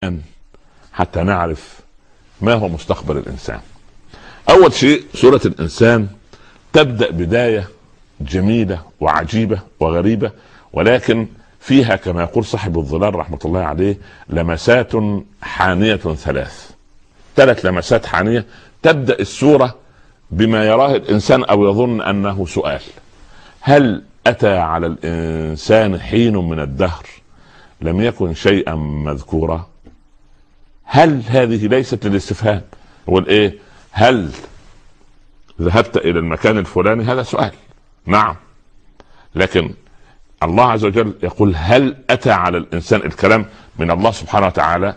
حتى نعرف ما هو مستقبل الإنسان. أول شيء سورة الإنسان تبدأ بداية جميلة وعجيبة وغريبة، ولكن فيها كما يقول صاحب الظلال رحمة الله عليه لمسات حانية ثلاث لمسات حانية. تبدأ السورة بما يراه الإنسان أو يظن أنه سؤال: هل أتى على الإنسان حين من الدهر لم يكن شيئا مذكورا؟ هل هذه ليست للاستفهام؟ يقول ايه؟ هل ذهبت الى المكان الفلاني؟ هذا سؤال، نعم، لكن الله عز وجل يقول هل اتى على الانسان. الكلام من الله سبحانه وتعالى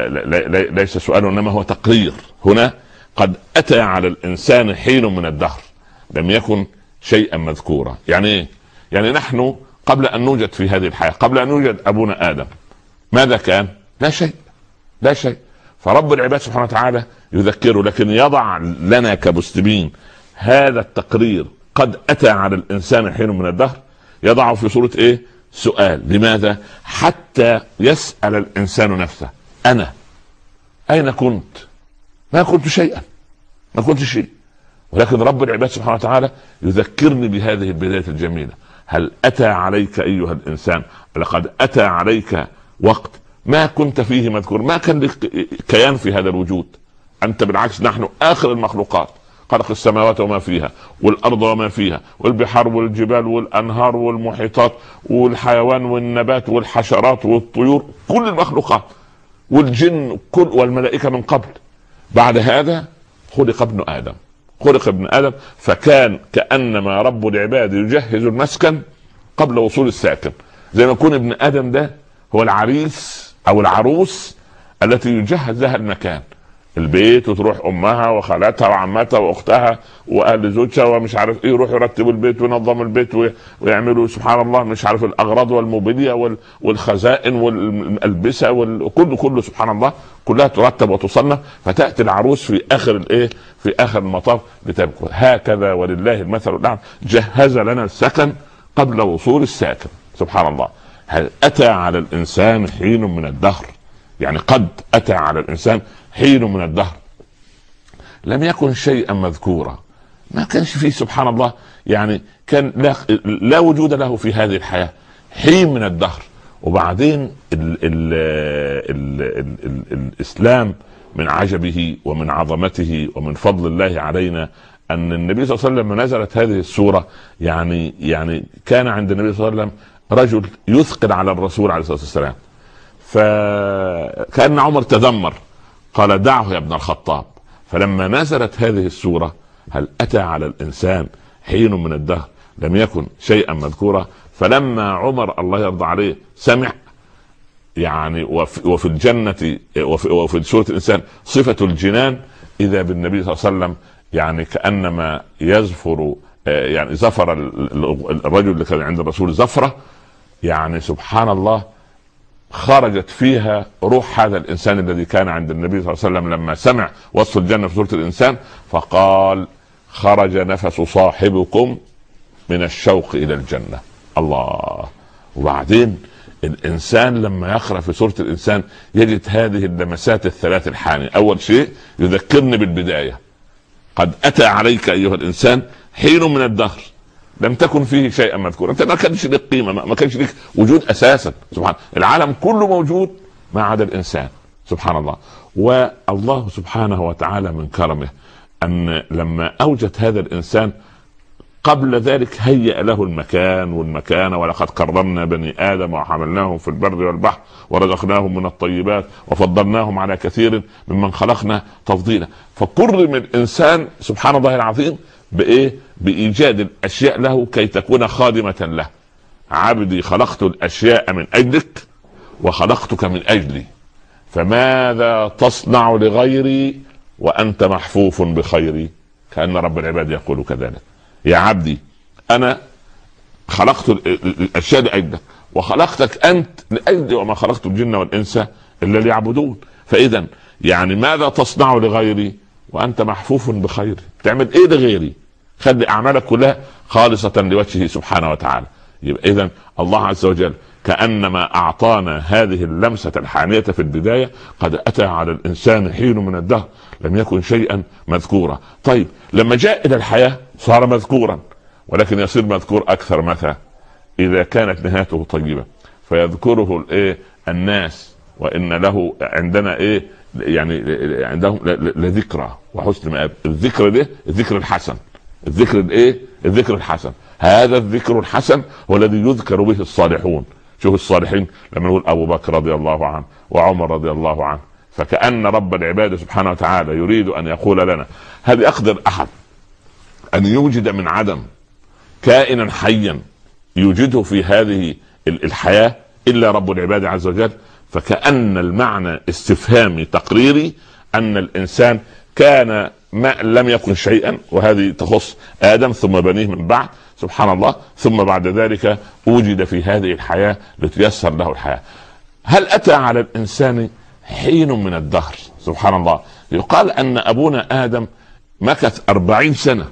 ليس سؤال انما هو تقرير. هنا قد اتى على الانسان حين من الدهر لم يكن شيئا مذكورا. يعني ايه؟ يعني نحن قبل ان نوجد في هذه الحياة، قبل ان يوجد ابونا ادم، ماذا كان؟ لا شيء، لا شيء. فرب العباد سبحانه وتعالى يذكره، لكن يضع لنا كمسلمين هذا التقرير قد أتى على الإنسان حين من الدهر، يضعه في صورة إيه؟ سؤال. لماذا؟ حتى يسأل الإنسان نفسه: أنا أين كنت؟ ما كنت شيئا، ما كنت شيء، ولكن رب العباد سبحانه وتعالى يذكرني بهذه البداية الجميلة: هل أتى عليك أيها الإنسان، لقد أتى عليك وقت ما كنت فيه مذكور، ما كان لك كيان في هذا الوجود. أنت بالعكس نحن آخر المخلوقات، خلق السماوات وما فيها والأرض وما فيها والبحار والجبال والأنهار والمحيطات والحيوان والنبات والحشرات والطيور، كل المخلوقات والجن كل والملائكة من قبل. بعد هذا خلق ابن آدم، خلق ابن آدم، فكان كأنما رب العباد يجهز المسكن قبل وصول الساكن، زي ما يكون ابن آدم ده هو العريس او العروس التي يجهز لها المكان، البيت، وتروح امها وخالاتها وعمتها واختها واهل زوجها ومش عارف ايه، يروحوا يرتبوا البيت وينظموا البيت ويعملوا سبحان الله مش عارف الاغراض والموبيليا والخزائن والالبسه كله سبحان الله كلها ترتب وتصنف، فتاتي العروس في اخر الايه، في اخر المطاف لتبكي. هكذا ولله المثل الاعلى، جهز لنا السكن قبل وصول الساكن. سبحان الله. هل أتى على الإنسان حين من الدهر، يعني قد أتى على الإنسان حين من الدهر لم يكن شيئا مذكورا. ما كانش فيه سبحان الله، يعني كان لا وجود له في هذه الحياة حين من الدهر. وبعدين الإسلام من عجبه ومن عظمته ومن فضل الله علينا أن النبي صلى الله عليه وسلم نزلت هذه السورة، يعني كان عند النبي صلى الله عليه وسلم رجل يثقل على الرسول عليه الصلاة والسلام، فكأن عمر تذمر قال: دعه يا ابن الخطاب. فلما نزلت هذه السورة: هل أتى على الإنسان حين من الدهر لم يكن شيئا مذكورا، فلما عمر الله يرضى عليه سمع، يعني وفي الجنة وفي سورة الإنسان صفة الجنان، إذا بالنبي صلى الله عليه وسلم يعني كأنما يزفر، يعني زفر الرجل اللي كان عند الرسول زفرة، يعني سبحان الله خرجت فيها روح هذا الإنسان الذي كان عند النبي صلى الله عليه وسلم لما سمع وصف الجنة في سورة الإنسان، فقال: خرج نفس صاحبكم من الشوق إلى الجنة. الله. وبعدين الإنسان لما يقرأ في سورة الإنسان يجد هذه اللمسات الثلاث الحانية. أول شيء يذكرني بالبداية: قد أتى عليك أيها الإنسان حين من الدهر لم تكن فيه شيئا مذكورا. انت ما كانش لك قيمه، ما كانش لك وجود اساسا. سبحان العالم كله موجود ما عدا الانسان. سبحان الله. والله سبحانه وتعالى من كرمه ان لما اوجد هذا الانسان قبل ذلك هيأ له المكان والمكانه: ولقد كرمنا بني ادم وحملناهم في البر والبحر ورزقناهم من الطيبات وفضلناهم على كثير ممن خلقنا تفضيلا. فكرم الانسان سبحان الله العظيم بايه؟ بايجاد الاشياء له كي تكون خادمة له. عبدي خلقت الاشياء من اجلك وخلقتك من اجلي، فماذا تصنع لغيري وانت محفوف بخيري؟ كأن رب العباد يقول كذلك: يا عبدي انا خلقت الاشياء لاجلك وخلقتك انت لاجلي، وما خلقت الجن والانس الا ليعبدون. فاذا يعني ماذا تصنع لغيري وانت محفوف بخيري؟ تعمل ايه لغيري؟ خلي اعمالك كلها خالصة لوجهه سبحانه وتعالى. يبقى اذا الله عز وجل كأنما أعطانا هذه اللمسة الحانية في البداية. قد أتى على الإنسان حين من الدهر لم يكن شيئا مذكورا. طيب لما جاء إلى الحياة صار مذكورا، ولكن يصير مذكور أكثر متى؟ إذا كانت نهايته طيبة، فيذكره الناس، وإن له عندنا يعني عندهم لذكرى وحسن مآب. الذكر ده الذكر الحسن، الذكر الذكر الحسن. هذا الذكر الحسن هو الذي يذكر به الصالحون. شوف الصالحين لما نقول أبو بكر رضي الله عنه وعمر رضي الله عنه، فكأن رب العباد سبحانه وتعالى يريد أن يقول لنا: هل يقدر أحد أن يوجد من عدم كائنا حيا يوجده في هذه الحياة إلا رب العباد عز وجل؟ فكأن المعنى استفهامي تقريري أن الإنسان كان ما لم يكن شيئا، وهذه تخص آدم ثم بنيه من بعد، سبحان الله، ثم بعد ذلك وجد في هذه الحياة لتيسر له الحياة. هل أتى على الإنسان حين من الدهر؟ سبحان الله. يقال أن أبونا آدم مكث 40 سنة،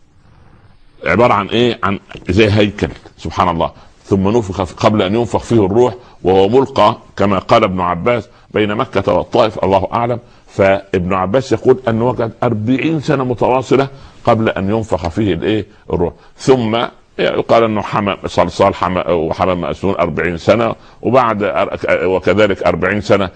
عبارة عن عن زي هيكل، سبحان الله، ثم نفخ قبل أن ينفخ فيه الروح، وهو ملقى كما قال ابن عباس بين مكة والطائف، الله أعلم. فابن عباس يقول أن وجد 40 سنة متواصلة قبل أن ينفخ فيه الروح. ثم يقال أنه حمى صلصال وحمى مأسون 40 سنة، وبعد وكذلك 40 سنة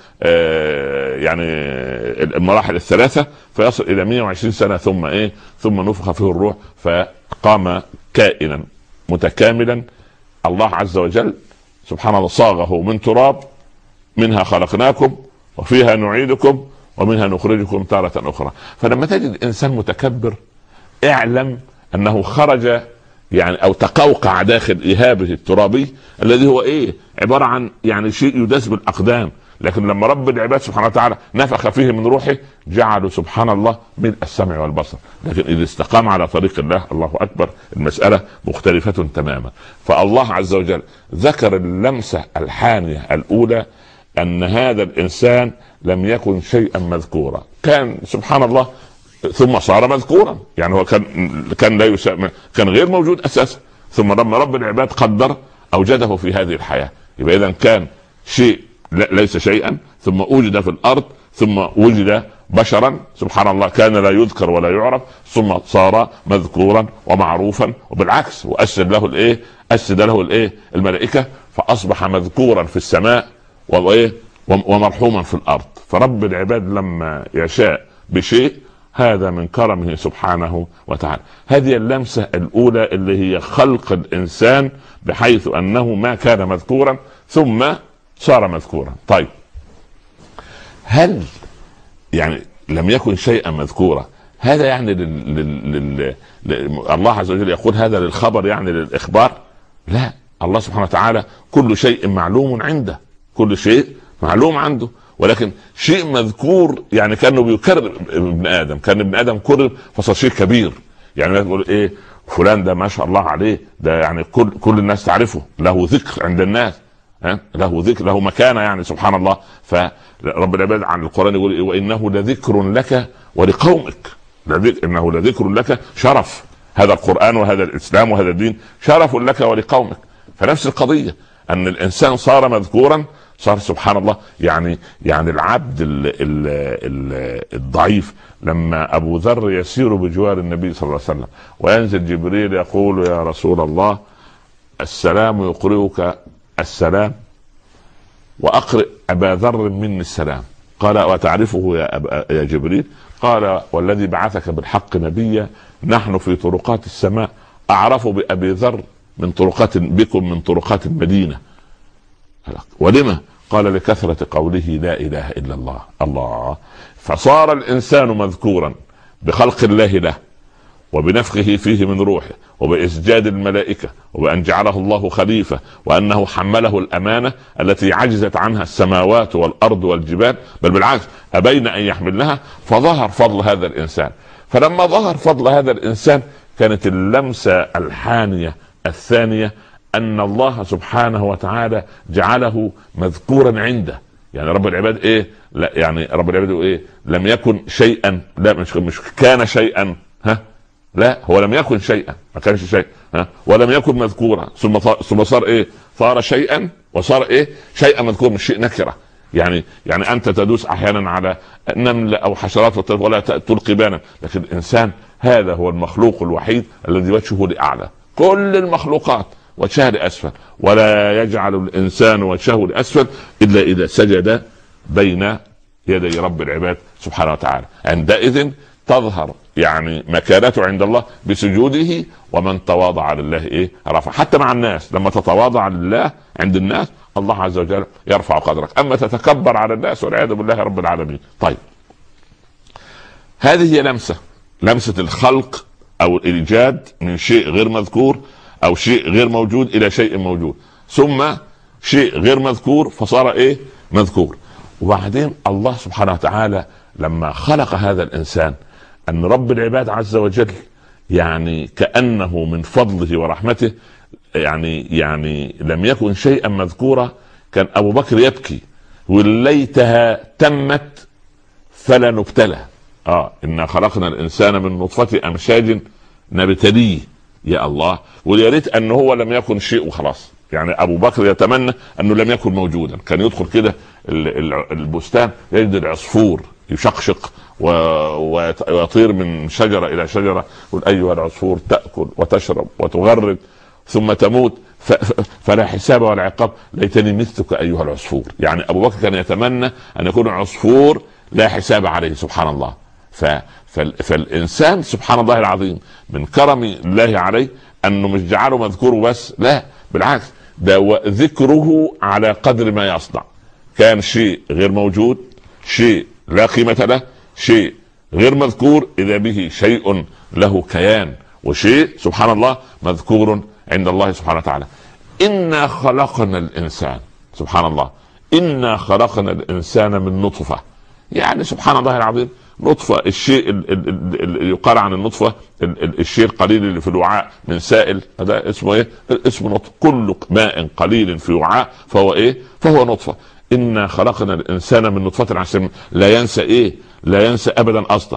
يعني المراحل الثلاثة، فيصل إلى 120 سنة ثم نفخ فيه الروح، فقام كائنا متكاملا. الله عز وجل سبحان الله صاغه من تراب، منها خلقناكم وفيها نعيدكم ومنها نخرجكم تارة أخرى. فلما تجد إنسان متكبر اعلم أنه خرج يعني أو تقوقع داخل إهابه الترابي الذي هو عبارة عن يعني شيء يداس بالأقدام. لكن لما رب العباد سبحانه وتعالى نفخ فيه من روحه جعله سبحان الله ملء السمع والبصر. لكن إذا استقام على طريق الله، الله أكبر، المسألة مختلفة تماما. فالله عز وجل ذكر اللمسة الحانية الأولى أن هذا الإنسان لم يكن شيئا مذكورا، كان سبحان الله ثم صار مذكورا. يعني هو كان لا يسمى، كان غير موجود أساسا، ثم لما رب العباد قدر أوجده في هذه الحياة. يبقى إذن كان شيء ليس شيئا، ثم وجد في الأرض، ثم وجد بشرا، سبحان الله، كان لا يذكر ولا يعرف، ثم صار مذكورا ومعروفا، وبالعكس وأسجد له الملائكة، فأصبح مذكورا في السماء ومرحوما في الأرض. فرب العباد لما يشاء بشيء هذا من كرمه سبحانه وتعالى. هذه اللمسة الأولى اللي هي خلق الإنسان بحيث أنه ما كان مذكورا ثم صار مذكورا. طيب هل يعني لم يكن شيئا مذكورا هذا يعني الله عز وجل يقول هذا للخبر يعني للإخبار؟ لا، الله سبحانه وتعالى كل شيء معلوم عنده، كل شيء معلوم عنده، ولكن شيء مذكور يعني كانه بيكرر ابن آدم، كان ابن آدم كرر فصار شيء كبير. يعني تقول فلان ده ما شاء الله عليه، ده يعني كل الناس تعرفه، له ذكر عند الناس، له ذكر، له مكانة، يعني سبحان الله. فرب العباد عن القرآن يقول وإنه لذكر لك ولقومك، إنه لذكر لك، شرف هذا القرآن وهذا الإسلام وهذا الدين شرف لك ولقومك. فنفس القضية أن الإنسان صار مذكورا، صار سبحان الله يعني العبد الضعيف لما أبو ذر يسير بجوار النبي صلى الله عليه وسلم وينزل جبريل يقول يا رسول الله السلام يقرئك السلام وأقرئ أبا ذر مني السلام. قال وتعرفه يا جبريل؟ قال والذي بعثك بالحق نبيا نحن في طرقات السماء أعرف بأبي ذر بكم من طرقات المدينة. ولما؟ قال لكثرة قوله لا إله إلا الله. الله، فصار الإنسان مذكورا بخلق الله له وبنفخه فيه من روحه وبإسجاد الملائكة وبأن جعله الله خليفة وأنه حمله الأمانة التي عجزت عنها السماوات والأرض والجبال، بل بالعكس أبين أن يحملنها، فظهر فضل هذا الإنسان. فلما ظهر فضل هذا الإنسان كانت اللمسة الحانية الثانية أن الله سبحانه وتعالى جعله مذكورا عنده. يعني رب العباد لا، يعني رب العباد لم يكن شيئا، لا مش كان شيئا لا، هو لم يكن شيئا، ما كانش شيء، ولم يكن مذكورا ثم صار ايه؟ صار شيئا وصار ايه؟ شيئا مذكور، مش شيء نكره. يعني انت تدوس احيانا على نمل او حشرات ولا تلقي بانا، لكن الانسان هذا هو المخلوق الوحيد الذي وجهه لاعلى، كل المخلوقات وجهه لاسفل، ولا يجعل الانسان وجهه لاسفل الا اذا سجد بين يدي رب العباد سبحانه وتعالى. عندئذ تظهر يعني مكانته عند الله بسجوده، ومن تواضع لله ايه؟ رفع. حتى مع الناس لما تتواضع لله عند الناس الله عز وجل يرفع قدرك، اما تتكبر على الناس والعياذ بالله رب العالمين. طيب، هذه هي لمسة الخلق او الايجاد من شيء غير مذكور او شيء غير موجود الى شيء موجود، ثم شيء غير مذكور فصار ايه؟ مذكور. وبعدين الله سبحانه وتعالى لما خلق هذا الانسان، ان رب العباد عز وجل يعني كأنه من فضله ورحمته يعني لم يكن شيئا مذكورا. كان ابو بكر يبكي وليتها تمت فلا نبتلى. إنا خلقنا الانسان من نطفة امشاج نبتليه. يا الله، ويا ريت انه هو لم يكن شيء وخلاص. يعني ابو بكر يتمنى انه لم يكن موجودا. كان يدخل كده البستان يجد العصفور يشقشق ويطير من شجرة الى شجرة، يقول ايها العصفور تأكل وتشرب وتغرد ثم تموت فلا حساب ولا عقاب، ليتني مثلك ايها العصفور. يعني ابو بكر كان يتمنى ان يكون عصفور لا حساب عليه، سبحان الله. فالانسان سبحان الله العظيم من كرم الله عليه انه مش جعله مذكور بس، لا بالعكس، ده ذكره على قدر ما يصنع. كان شيء غير موجود، شيء لا قيمة له، شيء غير مذكور، اذا به شيء له كيان، وشيء سبحان الله مذكور عند الله سبحانه وتعالى. إنا خلقنا الإنسان، سبحان الله، إنا خلقنا الإنسان من نطفة. يعني سبحان الله العظيم، نطفة، الشيء اللي يقال عن النطفة الشيء القليل اللي في الوعاء من سائل، هذا اسمه ايه؟ اسمه نطفة. كل ماء قليل في وعاء فهو ايه؟ فهو نطفة. إنا خلقنا الإنسان من نطفة، عشان لا ينسى ايه؟ لا ينسى أبدا أصله.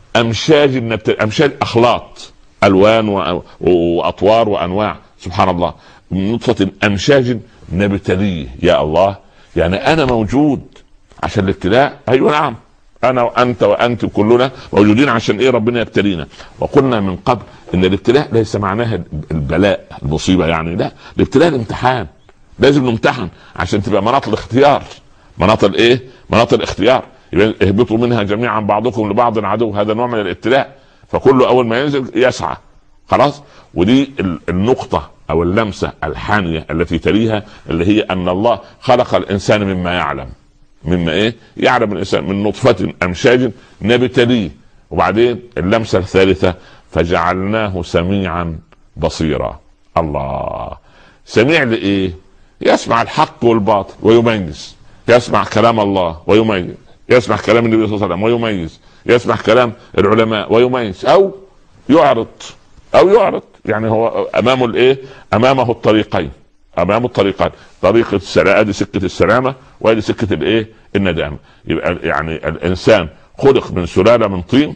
أمشاج أخلاط ألوان وأطوار وأنواع، سبحان الله. من نطفة أمشاج نبتليه. يا الله، يعني أنا موجود عشان الابتلاء؟ أيوة نعم، أنا وأنت وأنت كلنا موجودين عشان إيه؟ ربنا يبتلينا. وقلنا من قبل إن الابتلاء ليس معناها البلاء المصيبة، يعني لا، الابتلاء الامتحان. لازم نمتحن عشان تبقى مناط الاختيار. مناط الايه؟ مناط الاختيار. يبقى اهبطوا منها جميعا بعضكم لبعض عدو، هذا نوع من الابتلاء. فكله اول ما ينزل يسعى خلاص. ودي النقطة او اللمسة الحانية التي تليها، اللي هي ان الله خلق الانسان مما يعلم. مما ايه؟ يعلم الانسان من نطفة امشاج نبتليه. وبعدين اللمسة الثالثة فجعلناه سميعا بصيرا. الله، سميع لايه؟ يسمع الحق والباطل ويميز، يسمع كلام الله ويميز، يسمع كلام النبي صلى الله عليه وسلم ويميز، يسمع كلام العلماء ويميز، او يعرض. يعني هو امامه الايه؟ امامه الطريقين، امامه الطريقين، طريقة السلامة، ادي سكة السلامة وادي سكة الايه؟ الندامة. يبقى يعني الانسان خلق من سلالة من طين،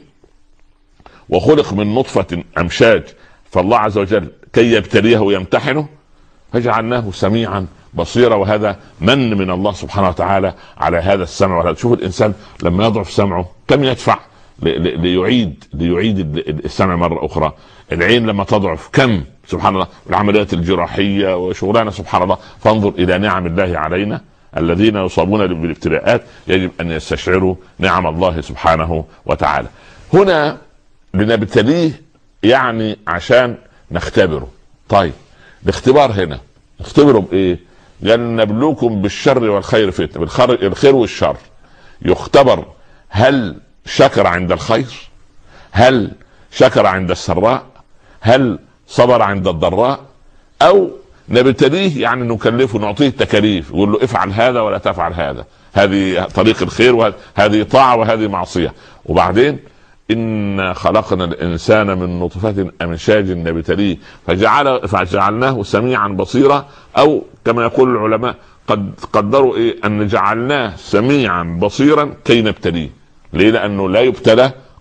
وخلق من نطفة امشاج، فالله عز وجل كي يبتليه ويمتحنه فجعلناه سميعا بصيرا. وهذا من الله سبحانه وتعالى على هذا السمع. وهذا شوف الانسان لما يضعف سمعه كم يدفع ليعيد السمع مرة اخرى. العين لما تضعف كم، سبحان الله، العمليات الجراحية وشغلانة، سبحان الله. فانظر الى نعم الله علينا. الذين يصابون بالابتلاءات يجب ان يستشعروا نعم الله سبحانه وتعالى. هنا لنبتليه يعني عشان نختبره. طيب، الاختبار هنا اختبروا بايه؟ قال نبلوكم بالشر والخير فتنة. الخير والشر يختبر، هل شكر عند الخير؟ هل شكر عند السراء؟ هل صبر عند الضراء؟ او نبتليه يعني نكلفه، نعطيه تكاليف، يقول له افعل هذا ولا تفعل هذا، هذه طريق الخير وهذه طاعة وهذه معصية. وبعدين إنا خلقنا الإنسان من نطفة أمشاج نبتليه فجعلناه سميعا بصيرا. أو كما يقول العلماء قد قدروا إيه؟ أن جعلناه سميعا بصيرا كي نبتليه. ليه؟ لأنه لا يبتلى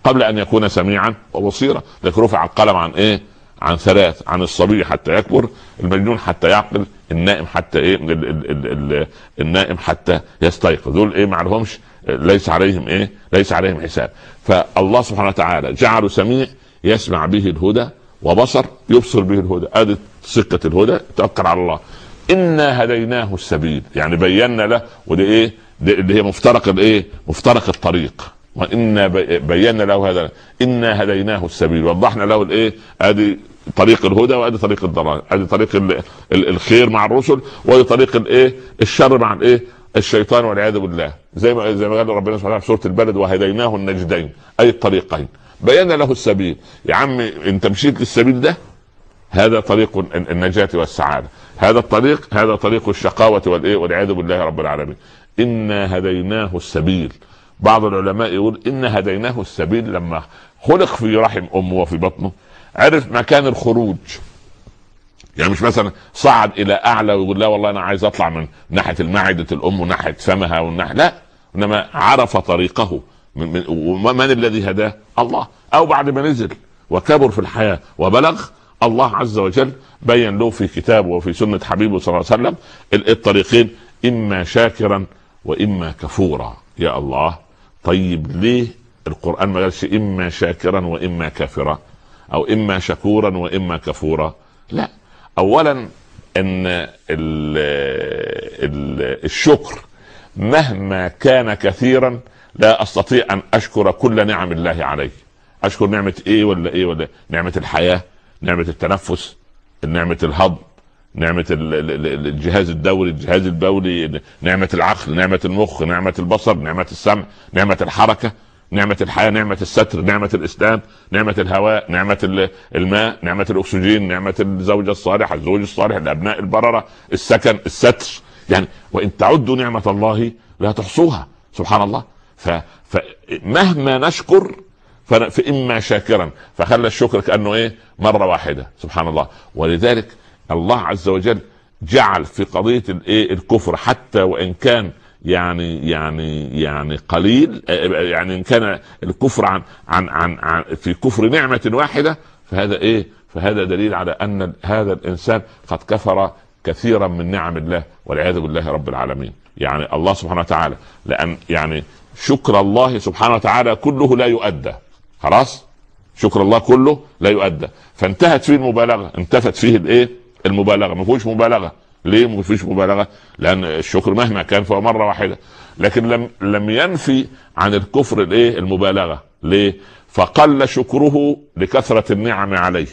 قبل ان يكون سميعا وبصيرا. لكن رفع القلم عن ايه؟ عن ثلاث: عن الصبي حتى يكبر، المجنون حتى يعقل، النائم حتى ايه؟ النائم حتى يستيقظ. دول ايه؟ معلهمش، ليس عليهم ايه؟ ليس عليهم حساب. فالله سبحانه وتعالى جعله سميع يسمع به الهدى، وبصر يبصر به الهدى. ادي سكة الهدى، توكل على الله. انا هديناه السبيل، يعني بينا له، ودي ايه؟ دي اللي هي مفترق الايه؟ مفترق الطريق. وإنا بينا له هذا، إنا هديناه السبيل، وضحنا له الايه؟ ادي طريق الهدى، وادي طريق الضلال، ادي طريق الخير مع الرسل، وادي طريق الايه؟ الشر مع الايه؟ الشيطان والعياذ بالله. زي ما قال ربنا سبحانه في سورة البلد: وهديناه النجدين، اي الطريقين. بينا له السبيل. يا عم انت مشيت للسبيل ده، هذا طريق النجاة والسعادة، هذا الطريق، هذا طريق الشقاوة والايه؟ والعياذ بالله رب العالمين. إنا هديناه السبيل. بعض العلماء يقول إن هديناه السبيل لما خلق في رحم أمه وفي بطنه عرف مكان الخروج. يعني مش مثلا صعد إلى أعلى ويقول لا والله أنا عايز أطلع من ناحية المعدة الأم وناحية فمها والناحية، لا، إنما عرف طريقه. ومن الذي هداه؟ الله. أو بعد ما نزل وكبر في الحياة وبلغ، الله عز وجل بين له في كتابه وفي سنة حبيبه صلى الله عليه وسلم الطريقين: إما شاكرا وإما كفورا. يا الله، طيب ليه القرآن ما قالش إما شاكرا وإما كافرا، أو إما شكورا وإما كفورا؟ لا، أولا أن الشكر مهما كان كثيرا لا أستطيع أن أشكر كل نعم الله علي. أشكر نعمة إيه ولا إيه ولا؟ نعمة الحياة، نعمة التنفس، نعمة الهضم، نعمة الجهاز الدوري، الجهاز البولي، نعمة العقل، نعمة المخ، نعمة البصر، نعمة السمع، نعمة الحركة، نعمة الحياة، نعمة الستر، نعمة الإسلام، نعمة الهواء، نعمة الماء، نعمة الأكسجين، نعمة الزوجة الصالحة، الزوج الصالح، الأبناء البررة، السكن، الستر. يعني وإن تعدوا نعمة الله لا تحصوها، سبحان الله. فمهما نشكر فإما شاكرا، فخلى الشكر كأنه ايه؟ مرة واحدة، سبحان الله. ولذلك الله عز وجل جعل في قضية الايه؟ الكفر، حتى وإن كان يعني قليل، يعني إن كان الكفر عن في كفر نعمة واحدة، فهذا ايه؟ فهذا دليل على أن هذا الإنسان قد كفر كثيرا من نعم الله والعياذ بالله رب العالمين. يعني الله سبحانه وتعالى، لأن يعني شكر الله سبحانه وتعالى كله لا يؤدى، خلاص، شكر الله كله لا يؤدى، فانتهت فيه المبالغة، انتفت فيه الايه؟ المبالغة. ما فيش مبالغة. ليه ما فيش مبالغة؟ لأن الشكر مهما كان فهو مرة واحدة. لكن لم ينفي عن الكفر الايه؟ المبالغة. ليه؟ فقل شكره لكثرة النعم عليه،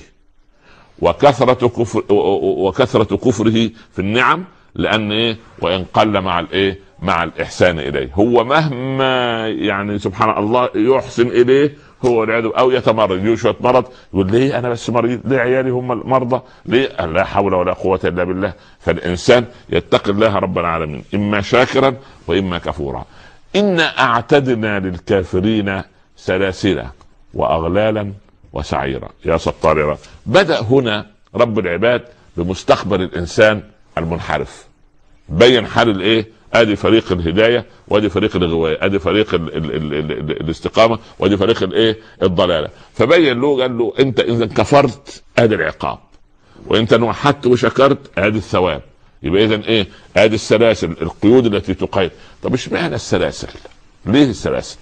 وكثرة كفره في النعم، لأن ايه؟ وإن قل مع الايه؟ مع الإحسان إليه. هو مهما يعني سبحان الله يحسن إليه، هو العياذ، او يتمرض، يجي شويه مرض يقول ليه انا بس مريض؟ ليه عيالي هم المرضى؟ ليه؟ لا حول ولا قوه الا بالله. فالانسان يتقي الله رب العالمين، اما شاكرا واما كفورا. انا اعتدنا للكافرين سلاسل واغلالا وسعيرا. يا ستار يا رب. بدا هنا رب العباد بمستقبل الانسان المنحرف، بين حال الايه؟ ادي فريق الهدايه، وادي فريق الغوايه، ادي فريق الاستقامه، وادي فريق الايه؟ الضلاله. فبين له، قال له انت اذا كفرت ادي العقاب، وانت وحدت وشكرت ادي الثواب. يبقى اذا ايه؟ ادي السلاسل، القيود التي تقيد. طب ايش معنى السلاسل؟ ليه السلاسل؟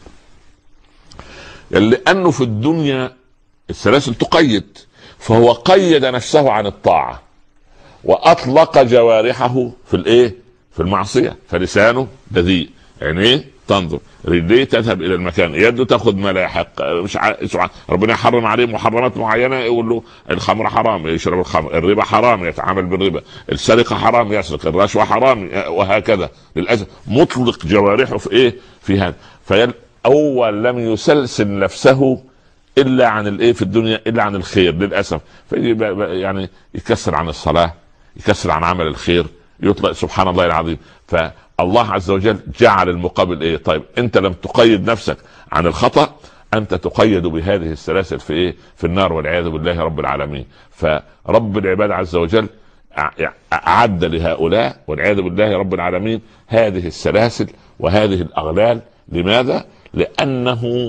لانه في الدنيا السلاسل تقيد، فهو قيد نفسه عن الطاعه واطلق جوارحه في الايه؟ في المعصية. فلسانه بذيء، عينيه تنظر، رجليه تذهب الى المكان، يده تاخذ ملاحق، مش ربنا يحرم عليه محرمات معينة، يقول له الخمر حرام يشرب الخمر، الربا حرام يتعامل بالربا، السرقة حرام يسرق، الرشوة حرام، وهكذا. للأسف مطلق جوارحه في ايه؟ في هذا. فأول لم يسلسل نفسه الا عن الايه؟ في الدنيا الا عن الخير، للأسف. فيجي يعني يكسر عن الصلاة، يكسر عن عمل الخير، يطلق، سبحان الله العظيم. فالله عز وجل جعل المقابل ايه؟ طيب انت لم تقيد نفسك عن الخطأ، انت تقيد بهذه السلاسل في ايه؟ في النار والعياذ بالله رب العالمين. فرب العباد عز وجل اعد لهؤلاء والعياذ بالله رب العالمين هذه السلاسل وهذه الاغلال. لماذا؟ لانه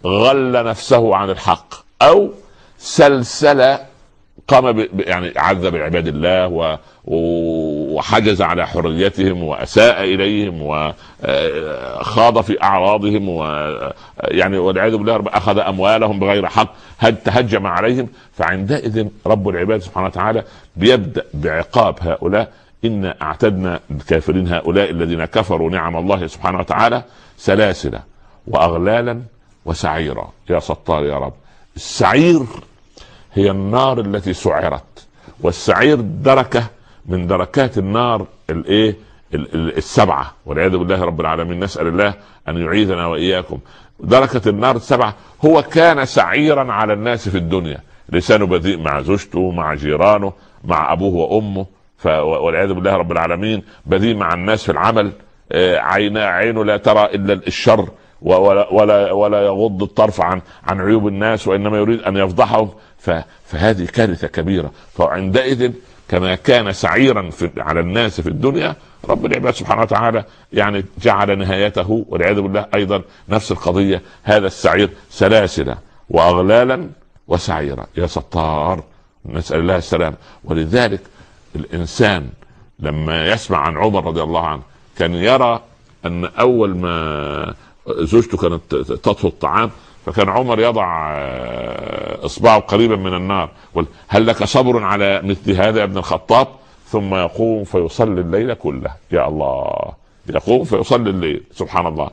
غل نفسه عن الحق، او سلسل قام يعني عذب عباد الله وحجز على حريتهم واساء اليهم وخاض في اعراضهم ويعني والعياذ بالله اخذ اموالهم بغير حق، تهجم عليهم. فعندئذ رب العباد سبحانه وتعالى بيبدا بعقاب هؤلاء. إن اعتدنا الكافرين هؤلاء الذين كفروا نعم الله سبحانه وتعالى سلاسل واغلالا وسعيرا. يا ستار يا رب. السعير هي النار التي سعرت، والسعير دركة من دركات النار السبعة والعياذ بالله رب العالمين. نسأل الله أن يعيذنا وإياكم. دركة النار السبعة. هو كان سعيرا على الناس في الدنيا، لسانه بذيء مع زوجته، مع جيرانه، مع أبوه وأمه، والعياذ بالله رب العالمين بذيء مع الناس في العمل، عينه لا ترى إلا الشر، ولا يغض الطرف عن عيوب الناس، وإنما يريد أن يفضحهم. فهذه كارثة كبيرة. فعندئذ كما كان سعيرا على الناس في الدنيا، رب العباد سبحانه وتعالى يعني جعل نهايته والعياذ بالله أيضا نفس القضية. هذا السعير سلاسل وأغلالا وسعيرا. يا ستار، نسأل الله السلام. ولذلك الإنسان لما يسمع عن عمر رضي الله عنه كان يرى أن أول ما زوجته كانت تطهو الطعام، فكان عمر يضع اصبعه قريبا من النار، هل لك صبر على مثل هذا يا ابن الخطاب؟ ثم يقوم فيصلي الليل كله. يا الله، يقوم فيصلي الليل. سبحان الله.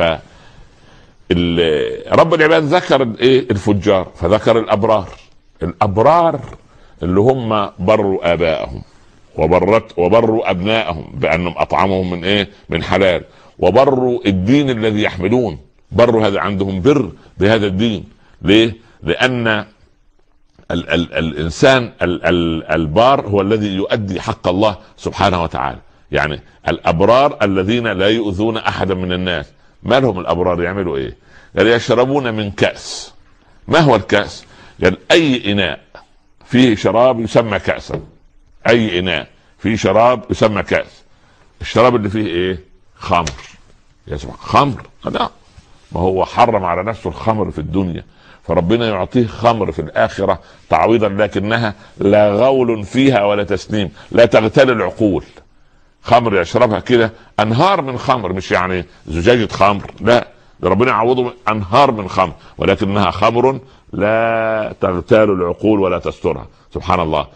رب العباد ذكر الفجار، فذكر الابرار اللي هم بروا ابائهم وبروا ابنائهم بانهم اطعمهم من حلال، وبروا الدين الذي يحملون، بروا هذا، عندهم بر بهذا الدين. ليه؟ لأن الإنسان البار هو الذي يؤدي حق الله سبحانه وتعالى. يعني الأبرار الذين لا يؤذون أحدا من الناس. ما لهم الأبرار؟ يعملوا إيه؟ يعني يشربون من كأس. ما هو الكأس؟ يعني أي إناء فيه شراب يسمى كأسا. أي إناء فيه شراب يسمى كأس. الشراب اللي فيه إيه؟ خمر. يا سبحان، خمر؟ لا، ما هو حرم على نفسه الخمر في الدنيا، فربنا يعطيه خمر في الآخرة تعويضا، لكنها لا غول فيها ولا تسنيم، لا تغتال العقول. خمر يشربها كده أنهار من خمر، مش يعني زجاجة خمر، لا، ربنا يعوضه أنهار من خمر، ولكنها خمر لا تغتال العقول ولا تسترها. سبحان الله.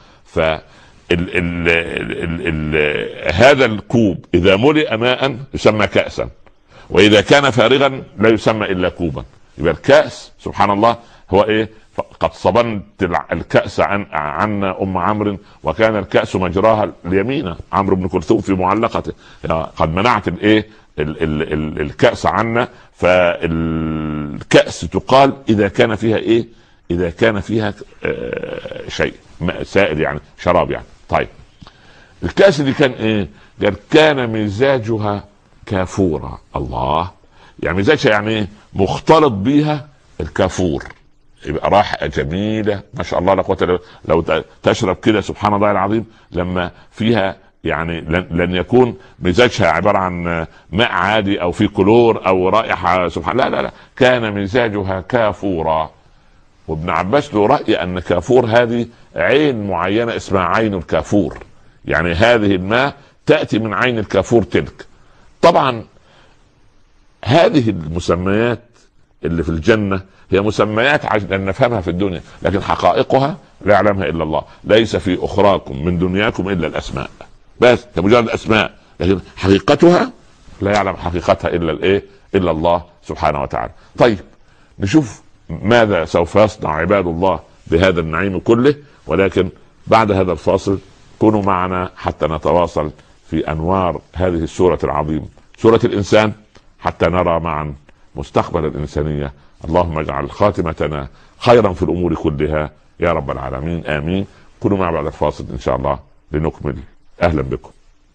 هذا الكوب إذا ملئ ماء يسمى كأسا، وإذا كان فارغا لا يسمى إلا كوبا. يبقى الكأس سبحان الله هو إيه؟ قد صبنت الكأس عن أم عمرو، وكان الكأس مجراها اليمين. عمرو بن كلثوم في معلقته قد منعت الكأس عنا. فالكأس تقال إذا كان فيها إيه؟ إذا كان فيها شيء سائل، يعني شراب يعني. طيب الكأس دي كان إيه؟ قال كان مزاجها كافورا. الله، يعني مزاجها يعني مختلط بيها الكافور، يبقى رائحة جميلة ما شاء الله لا قوة الا بالله. لو تشرب كده سبحان الله العظيم لما فيها يعني لن يكون مزاجها عبارة عن ماء عادي او في كلور او رائحة سبحان، لا كان مزاجها كافورا. وابن عباس له رأي ان كافور هذه عين معينة اسمها عين الكافور، يعني هذه الماء تأتي من عين الكافور تلك. طبعا هذه المسميات اللي في الجنة هي مسميات أن نفهمها في الدنيا، لكن حقائقها لا يعلمها إلا الله. ليس في أخراكم من دنياكم إلا الأسماء، بس مجرد أسماء، لكن حقيقتها لا يعلم حقيقتها إلا الله سبحانه وتعالى. طيب نشوف ماذا سوف يصنع عباد الله بهذا النعيم كله، ولكن بعد هذا الفاصل كونوا معنا حتى نتواصل في أنوار هذه السورة العظيمة، سورة الإنسان، حتى نرى معا مستقبل الإنسانية. اللهم اجعل خاتمتنا خيرا في الأمور كلها يا رب العالمين، آمين. كونوا معنا بعد الفاصل إن شاء الله لنكمل. أهلا بكم،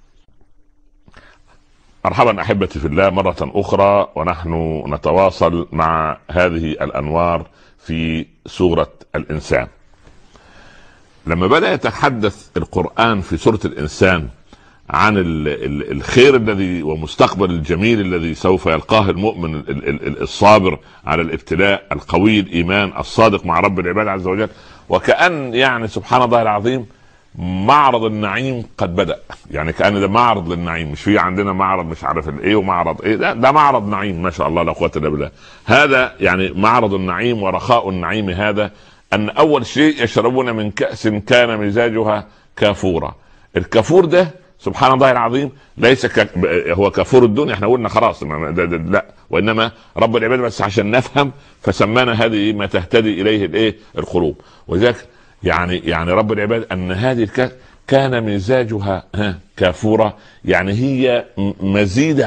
مرحبا أحبتي في الله مرة أخرى، ونحن نتواصل مع هذه الأنوار في سورة الإنسان. لما بدأ يتحدث القرآن في سورة الإنسان عن الخير الذي ومستقبل الجميل الذي سوف يلقاه المؤمن الصابر على الابتلاء، القوي الايمان الصادق مع رب العباد عز وجل. وكأن يعني سبحان الله العظيم معرض النعيم قد بدأ، يعني كأن ده معرض للنعيم، مش في عندنا معرض مش عارف ايه ومعرض ايه، ده معرض نعيم ما شاء الله لا قوة الا بالله. هذا يعني معرض النعيم ورخاء النعيم، هذا ان اول شيء يشربون من كأس كان مزاجها كافورا. الكافور ده سبحان الله العظيم ليس هو كافور الدنيا، احنا قلنا خلاص لا، وانما رب العباد بس عشان نفهم فسمانا هذه ما تهتدي اليه الايه القلوب. وذلك يعني رب العباد ان هذه الكأس كان مزاجها كافورة، يعني هي مزيدة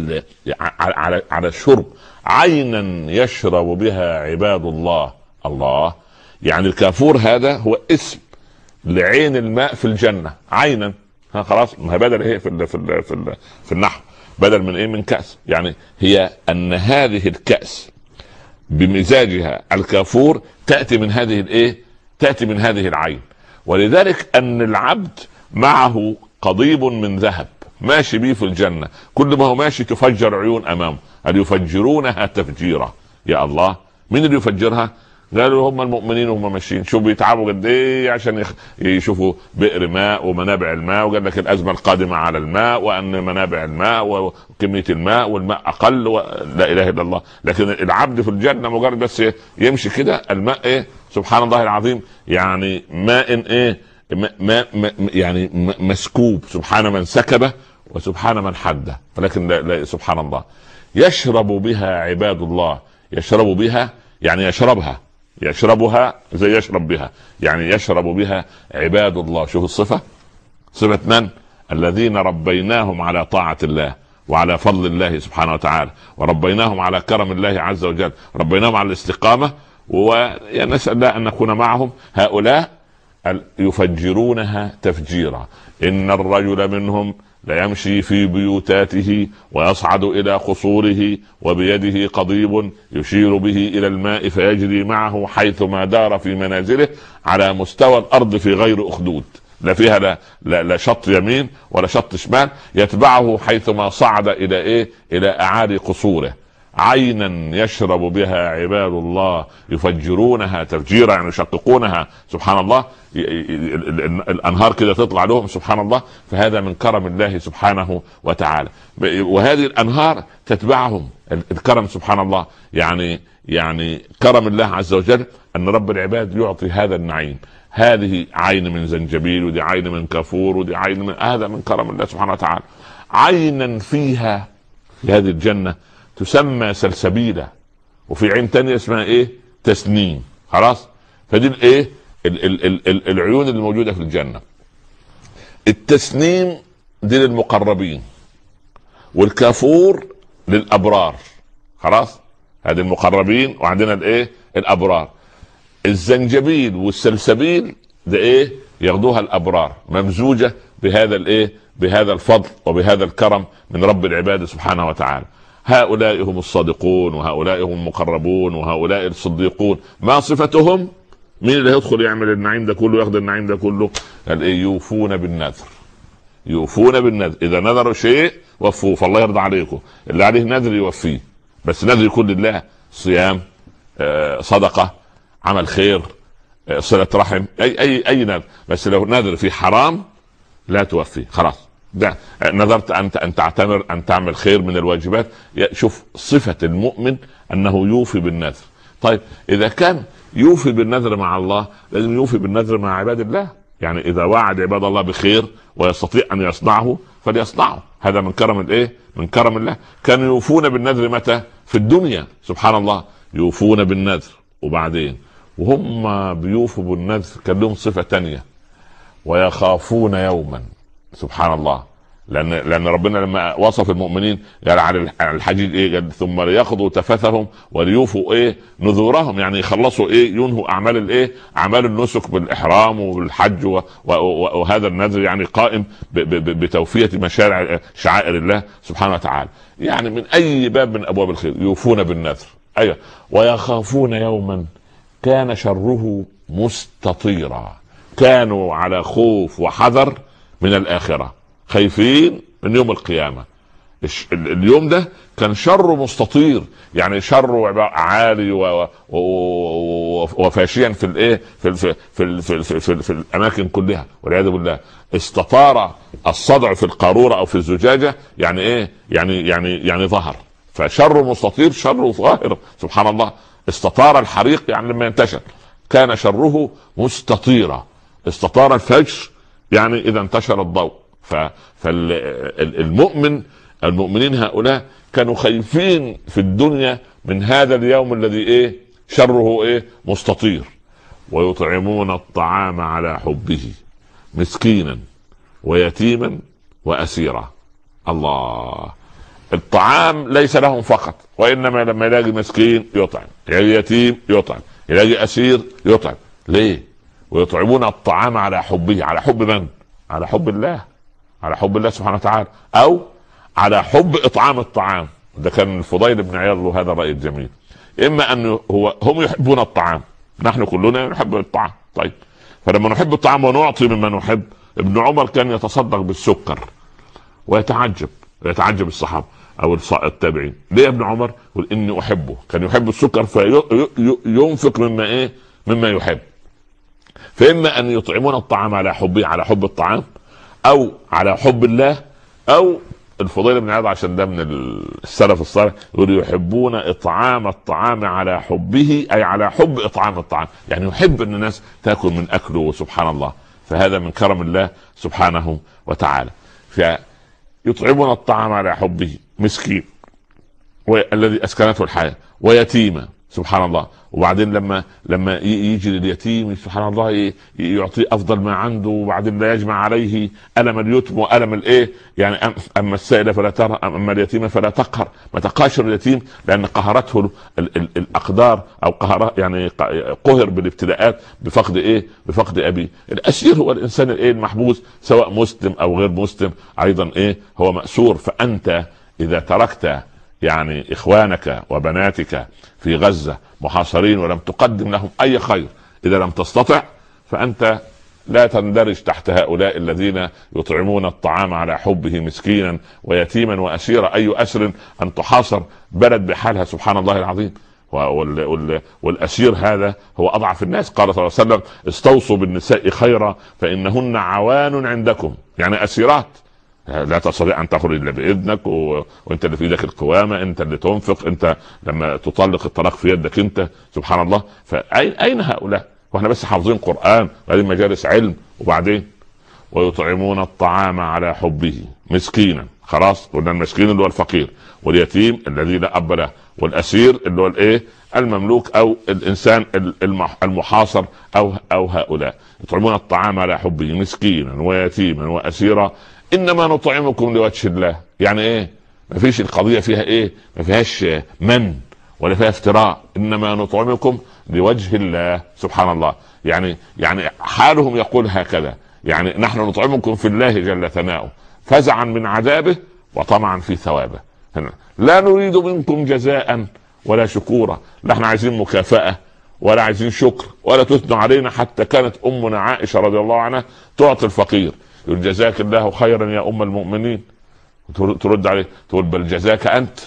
على الشرب، عينا يشرب بها عباد الله. يعني الكافور هذا هو اسم لعين الماء في الجنة، عينا خلاص، ما بدل ايه في النحو، بدل من ايه من كأس، يعني هي ان هذه الكأس بمزاجها الكافور تأتي من هذه الايه، تأتي من هذه العين. ولذلك ان العبد معه قضيب من ذهب ماشي بيه في الجنة، كل ما هو ماشي تفجر عيون امامه، هل يفجرونها تفجيرا. يا الله، مين اللي يفجرها؟ قالوا هم المؤمنين وهم ماشيين، شوف بيتعبوا قد ايه عشان يشوفوا بئر ماء ومنابع الماء، وقال لك الازمه القادمه على الماء وان منابع الماء وكميه الماء والماء اقل لا اله الا الله. لكن العبد في الجنه مجرد بس يمشي كده، الماء ايه سبحان الله العظيم، يعني ماء ايه ماء يعني مسكوب، سبحان من سكبه وسبحان من حده، ولكن لا سبحان الله يشرب بها عباد الله. يشرب بها يعني يشربها زي يشرب بها، يعني يشرب بها عباد الله. شوف الصفة، صفة من؟ الذين ربيناهم على طاعة الله وعلى فضل الله سبحانه وتعالى، وربيناهم على كرم الله عز وجل، ربيناهم على الاستقامة، ونسأل الله أن نكون معهم. هؤلاء يفجرونها تفجيرا. إن الرجل منهم ليمشي في بيوتاته ويصعد إلى قصوره وبيده قضيب يشير به إلى الماء فيجري معه حيثما دار في منازله على مستوى الأرض في غير أخدود، لا فيها لا شط يمين ولا شط شمال، يتبعه حيثما صعد إلى إيه، إلى أعالي قصوره. عينا يشرب بها عباد الله يفجرونها تفجيرا، يعني يشققونها سبحان الله، الانهار كده تطلع لهم سبحان الله. فهذا من كرم الله سبحانه وتعالى، وهذه الانهار تتبعهم الكرم سبحان الله. يعني كرم الله عز وجل ان رب العباد يعطي هذا النعيم، هذه عين من زنجبيل ودي عين من كافور ودي عين من، هذا من كرم الله سبحانه وتعالى. عينا فيها في هذه الجنة تسمى سلسبيلة، وفي عين تانية اسمها ايه تسنيم. خلاص، فدي الايه العيون اللي موجودة في الجنة. التسنيم دي للمقربين، والكافور للأبرار. خلاص، هذه المقربين وعندنا الايه الأبرار. الزنجبيل والسلسبيل ده ايه ياخدوها الأبرار، ممزوجة بهذا الايه بهذا الفضل وبهذا الكرم من رب العباد سبحانه وتعالى. هؤلاء هم الصادقون، وهؤلاء هم المقربون، وهؤلاء الصديقون. ما صفتهم؟ مين اللي هيدخل يعمل النعيم ده كله، ياخد النعيم ده كله؟ قال ايه؟ يوفون بالنذر. يوفون بالنذر، اذا نذروا شيء وفوه، فالله يرضى عليكم. اللي عليه نذر يوفيه، بس نذر يكون لله، صيام، صدقة، عمل خير، صلة رحم، اي نذر. بس لو نذر في حرام لا توفي. خلاص، ده نذرت ان تعتمر، ان تعمل خير من الواجبات. شوف صفة المؤمن انه يوفي بالنذر. طيب اذا كان يوفي بالنذر مع الله، لازم يوفي بالنذر مع عباد الله. يعني اذا وعد عباد الله بخير ويستطيع ان يصنعه فليصنعه، هذا من كرم الايه من كرم الله. كانوا يوفون بالنذر متى؟ في الدنيا سبحان الله، يوفون بالنذر. وبعدين وهم بيوفوا بالنذر كان لهم صفة تانية، ويخافون يوما. سبحان الله، لان ربنا لما وصف المؤمنين قال على الحديد ايه؟ قال ثم ليقضوا تفثهم وليوفوا ايه نذورهم، يعني يخلصوا ايه ينهوا اعمال الايه اعمال النسك بالاحرام وبالحج وهذا النذر يعني قائم بتوفية مشارع شعائر الله سبحانه وتعالى. يعني من اي باب من ابواب الخير يوفون بالنذر. ايوه، ويخافون يوما كان شره مستطيرا. كانوا على خوف وحذر من الآخرة. خايفين من يوم القيامة. اليوم ده كان شره مستطير، يعني شره عالي وفاشيا في الايه في الاماكن كلها والعياذ بالله. استطار الصدع في القارورة او في الزجاجة، يعني ايه؟ يعني ظهر، فشره مستطير، شره ظاهر سبحان الله. استطار الحريق يعني لما ينتشر، كان شره مستطيرا. استطار الفجر يعني اذا انتشر الضوء. المؤمنين هؤلاء كانوا خايفين في الدنيا من هذا اليوم الذي شره مستطير. ويطعمون الطعام على حبه مسكينا ويتيما واسيرا. الله، الطعام ليس لهم فقط، وانما لما يلاقي مسكين يطعم، يلاقي يتيم يطعم، يلاقي اسير يطعم. ليه؟ ويطعمون الطعام على حبه. على حب من؟ على حب الله، على حب الله سبحانه وتعالى، او على حب اطعام الطعام. ده كان الفضيل بن عياض له هذا الرأي الجميل. اما ان هم يحبون الطعام، نحن كلنا نحب الطعام، طيب فلما نحب الطعام ونعطي مما نحب. ابن عمر كان يتصدق بالسكر ويتعجب الصحابة او التابعين. ليه ابن عمر؟ يقول اني احبه، كان يحب السكر فينفق مما يحب. فاما ان يطعمون الطعام على حبه، على حب الطعام، او على حب الله، او الفضيل بن عياض عشان ده من السلف الصالح يقول يحبون اطعام الطعام على حبه، اي على حب اطعام الطعام، يعني يحب ان الناس تاكل من اكله سبحان الله. فهذا من كرم الله سبحانه وتعالى. فيطعمون الطعام على حبه مسكين والذي اسكنته الحياة، ويتيما سبحان الله. وبعدين لما يجي لليتيم سبحان الله يعطيه افضل ما عنده، وبعدين لا يجمع عليه الم اليتم والم يعني اما السائل فلا ترى، اما اليتيم فلا تقهر. ما تقاشر اليتيم لان قهرته الاقدار، او يعني قهر بالابتلاءات بفقد ابيه. الاسير هو الانسان المحبوس، سواء مسلم او غير مسلم، ايضا هو مأسور. فانت اذا تركت يعني اخوانك وبناتك في غزة محاصرين ولم تقدم لهم اي خير، اذا لم تستطع فانت لا تندرج تحت هؤلاء الذين يطعمون الطعام على حبه مسكينا ويتيما واسيرا. اي اسر ان تحاصر بلد بحالها سبحان الله العظيم. والاسير هذا هو اضعف الناس. قال صلى الله عليه وسلم استوصوا بالنساء خيرا فانهن عوان عندكم، يعني اسيرات لا تستطيع ان تخرج الا باذنك، وانت اللي في ايدك القوامه، انت اللي تنفق، انت لما تطلق الطلاق في يدك انت سبحان الله. فاين هؤلاء؟ واحنا بس حافظين قران وهذه مجالس علم. وبعدين ويطعمون الطعام على حبه مسكينا، خلاص قلنا المسكين اللي هو الفقير، واليتيم الذي لا اب له، والاسير اللي هو المملوك او الانسان المحاصر او هؤلاء. يطعمون الطعام على حبه مسكينا ويتيما واسيرا انما نطعمكم لوجه الله. يعني ما فيش القضية فيها ما فيهاش من ولا فيها افتراء، انما نطعمكم لوجه الله سبحان الله. يعني حالهم يقول هكذا، يعني نحن نطعمكم في الله جل ثناؤه فزعا من عذابه وطمعا في ثوابه. لا نريد منكم جزاء ولا شكورا، لا احنا عايزين مكافأة ولا عايزين شكر ولا تثنوا علينا. حتى كانت امنا عائشة رضي الله عنها تعطي الفقير، يقول جزاك الله خيرا يا ام المؤمنين، ترد عليه تقول بل جزاك انت.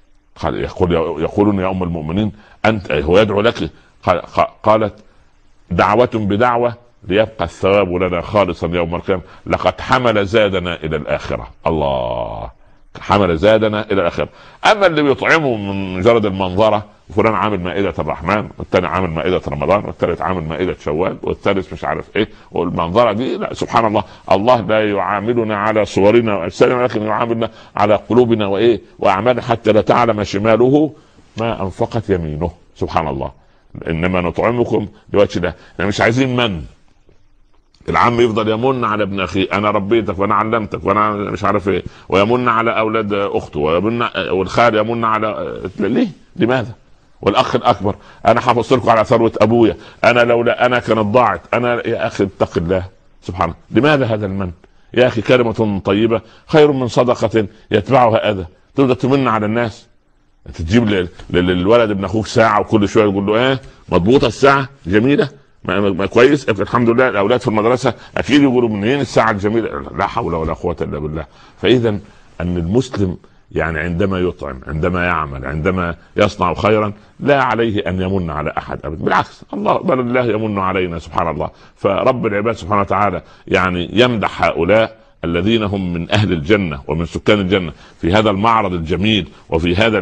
يقولون يا ام المؤمنين انت، هو يدعو لك. قالت دعوة بدعوة ليبقى الثواب لنا خالصا يوم القيامة، لقد حمل زادنا الى الاخرة. الله، حمل زادنا الى الاخرة. اما اللي بيطعموا من مجرد المنظرة، فلان عامل مائدة الرحمن، والثاني عامل مائدة رمضان، والثالث عامل مائدة شوال، والثالث مش عارف والمنظرة دي لا سبحان الله. الله لا يعاملنا على صورنا واجسادنا، ولكن يعاملنا على قلوبنا واعمالنا، حتى لا تعلم شماله ما انفقت يمينه سبحان الله. انما نطعمكم لوجه الله، يعني مش عايزين من العم يفضل يمن على ابن اخيه، انا ربيتك وانا علمتك وانا مش عارف ويمن على اولاد اخته، والخال يمن على ليه؟ لماذا؟ والاخ الاكبر انا حافظت لكم على ثروه ابويا، انا لولا انا كانت ضاعت، انا يا اخي اتق الله سبحانه. لماذا هذا المن يا اخي؟ كلمه طيبه خير من صدقه يتبعها اذى. تبدا تمن على الناس، تجيب للولد ابن اخوك ساعه وكل شويه تقول له مضبوطه الساعه جميله، ما كويس، الحمد لله. الاولاد في المدرسه اكيد يقولوا منين الساعه الجميله، لا حول ولا قوه الا بالله. فاذا ان المسلم يعني عندما يطعم، عندما يعمل، عندما يصنع خيرا، لا عليه ان يمن على احد ابدا، بالعكس، الله بل الله يمن علينا سبحان الله. فرب العباد سبحانه وتعالى يعني يمدح هؤلاء الذين هم من اهل الجنه ومن سكان الجنه في هذا المعرض الجميل، وفي هذا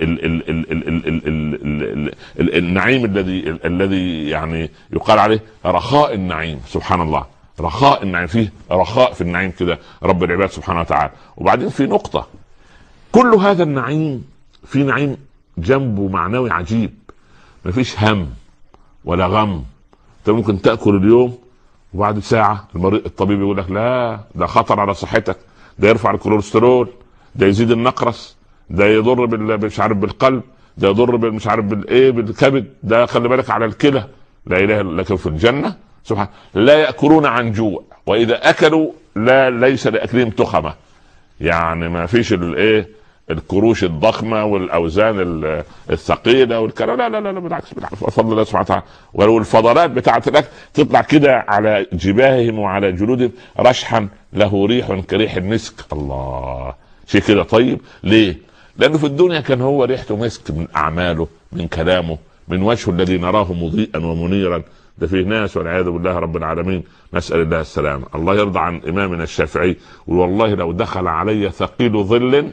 النعيم الذي يعني يقال عليه رخاء النعيم. سبحان الله، رخاء النعيم، فيه رخاء في النعيم كده رب العباد سبحانه وتعالى. وبعدين في نقطه، كل هذا النعيم في نعيم جنبه معنوي عجيب، مفيش هم ولا غم. انت ممكن تاكل اليوم وبعد ساعه الطبيب يقول لك لا ده خطر على صحتك، ده يرفع الكوليسترول، ده يزيد النقرس، ده يضر مش عارف بالقلب، ده يضر مش عارف بالايه بالكبد، ده خلي بالك على الكلى. لا اله الا، لكن في الجنه سبحان لا ياكلون عن جوع، واذا اكلوا ليس لاكلهم تخمه، يعني ما فيش الايه الكروش الضخمه والاوزان الثقيله والكلام، لا لا لا بالعكس بفضل الله سبحانه وتعالى. والفضلات بتاعه الاكل تطلع كده على جباههم وعلى جلودهم رشحا له ريح كريح المسك. الله، شيء كده طيب. ليه؟ لانه في الدنيا كان هو ريحته مسك، من اعماله، من كلامه، من وجهه الذي نراه مضيئا ومنيرا. ده فيه ناس والعياذ بالله رب العالمين، نسأل الله السلامة. الله يرضى عن إمامنا الشافعي، والله لو دخل علي ثقيل ظل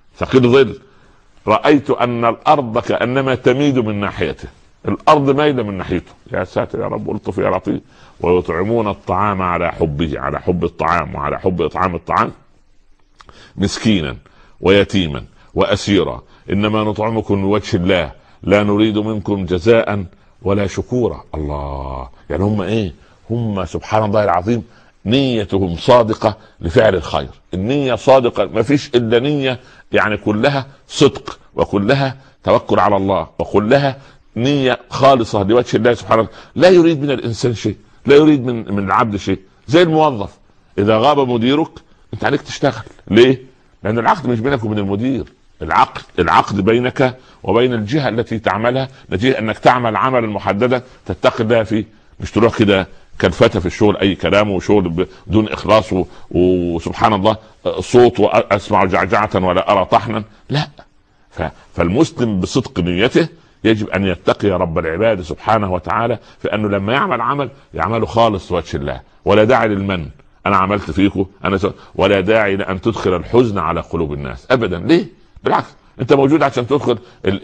رأيت أن الأرض كأنما تميد من ناحيته، الأرض مايلة من ناحيته. يا ساتر يا رب، ألطف يا لطيف. ويطعمون الطعام على حبه، على حب الطعام وعلى حب إطعام الطعام، مسكينا ويتيما وأسيرا، إنما نطعمكم لوجه الله لا نريد منكم جزاء ولا شكورا. الله، يعني هم ايه؟ هم سبحان الله العظيم نيتهم صادقة لفعل الخير، النية صادقة، ما فيش الا نية يعني كلها صدق، وكلها توكل على الله، وكلها نية خالصة لوجه الله سبحانه وتعالى. لا يريد من الانسان شيء، لا يريد من العبد شيء. زي الموظف، اذا غاب مديرك انت عليك تشتغل. ليه؟ لان العقد مش بينك وبين المدير، العقد بينك وبين الجهة التي تعملها، نتيجة انك تعمل عملا محددا تتقي الله فيه، مش تروح كده كالفتة في الشغل اي كلام وشغل بدون اخلاص وسبحان الله صوت واسمع جعجعة ولا ارى طحنا. لا، فالمسلم بصدق نيته يجب ان يتقي رب العباد سبحانه وتعالى في انه لما يعمل عمل يعمله خالص وجه الله، ولا داعي للمن، انا عملت فيكم ولا داعي لان تدخل الحزن على قلوب الناس ابدا. ليه؟ بالعكس، انت موجود عشان تدخل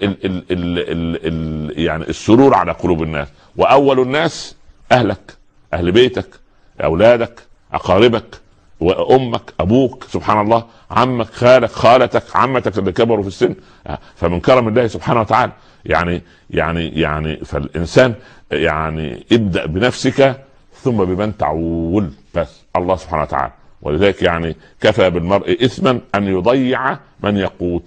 يعني السرور على قلوب الناس، واول الناس اهلك، اهل بيتك، اولادك، اقاربك، وامك، ابوك، سبحان الله، عمك، خالك، خالتك، عمتك اللي كبروا في السن. فمن كرم الله سبحانه وتعالى يعني فالانسان يعني ابدأ بنفسك ثم بمن تعول، بس الله سبحانه وتعالى. ولذلك يعني كفى بالمرء اثما ان يضيع من يقوت.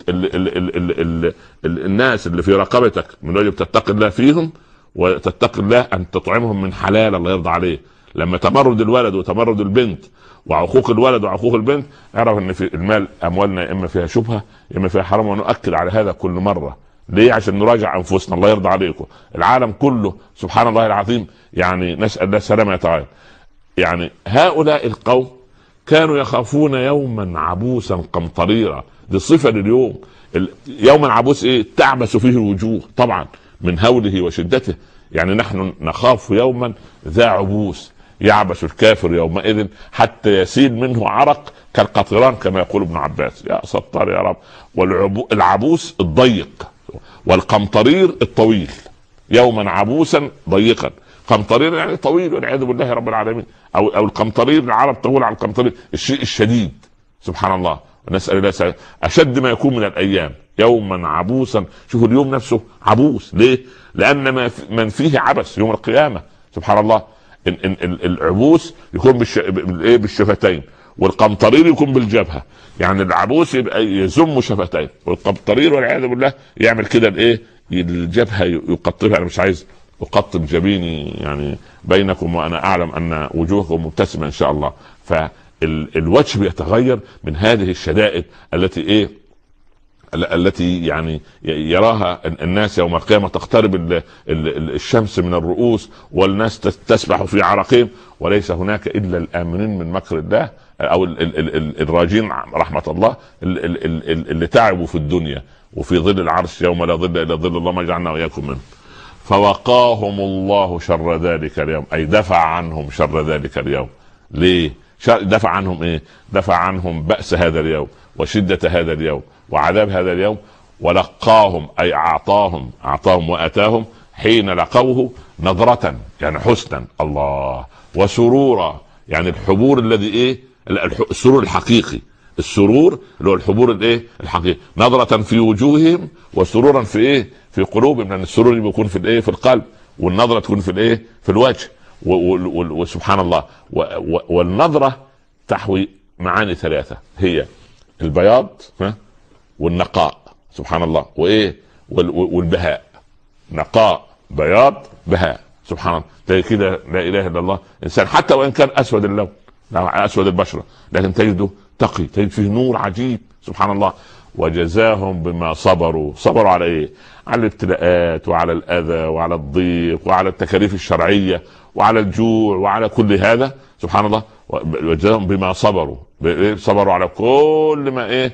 الناس اللي في رقبتك من واجب تتقي الله فيهم، وتتقي الله ان تطعمهم من حلال الله يرضى عليه. لما تمرد الولد وتمرد البنت وعقوق الولد وعقوق البنت، اعرف ان في المال اموالنا اما فيها شبهه اما فيها حرام، ونؤكد على هذا كل مره. ليه؟ عشان نراجع انفسنا. الله يرضى عليكم، العالم كله سبحان الله العظيم يعني نسأل الله السلامه يتغير. يعني هؤلاء القوم كانوا يخافون يوما عبوسا قمطريرا، دي صفة لليوم. يوما عبوس ايه؟ تعبس فيه الوجوه طبعا من هوله وشدته. يعني نحن نخاف يوما ذا عبوس، يعبس الكافر يومئذ حتى يسيل منه عرق كالقطران كما يقول ابن عباس. يا ستار يا رب. والعبوس الضيق، والقمطرير الطويل. يوما عبوسا ضيقا، قمطرير يعني طويل والعياذ بالله رب العالمين. او القمطرير، العرب تقول على القمطرير الشيء الشديد سبحان الله. ونسأل الله اشد ما يكون من الايام يوما عبوسا. شوفوا اليوم نفسه عبوس. ليه؟ لان من فيه عبس يوم القيامة سبحان الله. العبوس يكون بالشفتين، والقمطرير يكون بالجبهة. يعني العبوس يبقى يزم شفتين، والقمطرير والعياذ بالله يعمل كده الايه الجبهة يقطبها. انا مش عايز اقطب جبيني يعني بينكم وانا اعلم ان وجوهكم مبتسمة ان شاء الله. فالوجه بيتغير من هذه الشدائد التي التي يعني يراها الناس يوم القيامة، تقترب الشمس من الرؤوس والناس تسبح في عرقهم، وليس هناك إلا الآمنين من مكر الله أو الراجين رحمة الله اللي تعبوا في الدنيا وفي ظل العرش يوم لا ظل إلا ظل الله ما جعلنا وإياكم منه. فوقاهم الله شر ذلك اليوم، أي دفع عنهم شر ذلك اليوم. ليه دفع عنهم؟ إيه؟ دفع عنهم بأس هذا اليوم وشدة هذا اليوم وعذاب هذا اليوم. ولقاهم أي أعطاهم وأتاهم حين لقوه نظرة يعني حسنا الله، وسرورا يعني الحبور الذي إيه، السرور الحقيقي، السرور اللي هو الحبور الايه الحقيقي، نظرة في وجوههم وسرورا في ايه في قلوبهم، لان السرور بيكون في الايه في القلب، والنظرة تكون في الايه في الوجه. وسبحان الله، والنظرة تحوي معاني ثلاثة، هي البياض والنقاء سبحان الله، وايه والبهاء. نقاء بياض بهاء سبحان الله. تلاقي كده لا اله الا الله انسان حتى وان كان اسود اللون اسود البشرة، لكن تجده تقي، تجد فيه نور عجيب سبحان الله. وجزاهم بما صبروا على ايه؟ على الابتلاءات وعلى الاذى وعلى الضيق وعلى التكاليف الشرعية وعلى الجوع وعلى كل هذا سبحان الله. وجزاهم بما صبروا على كل ما ايه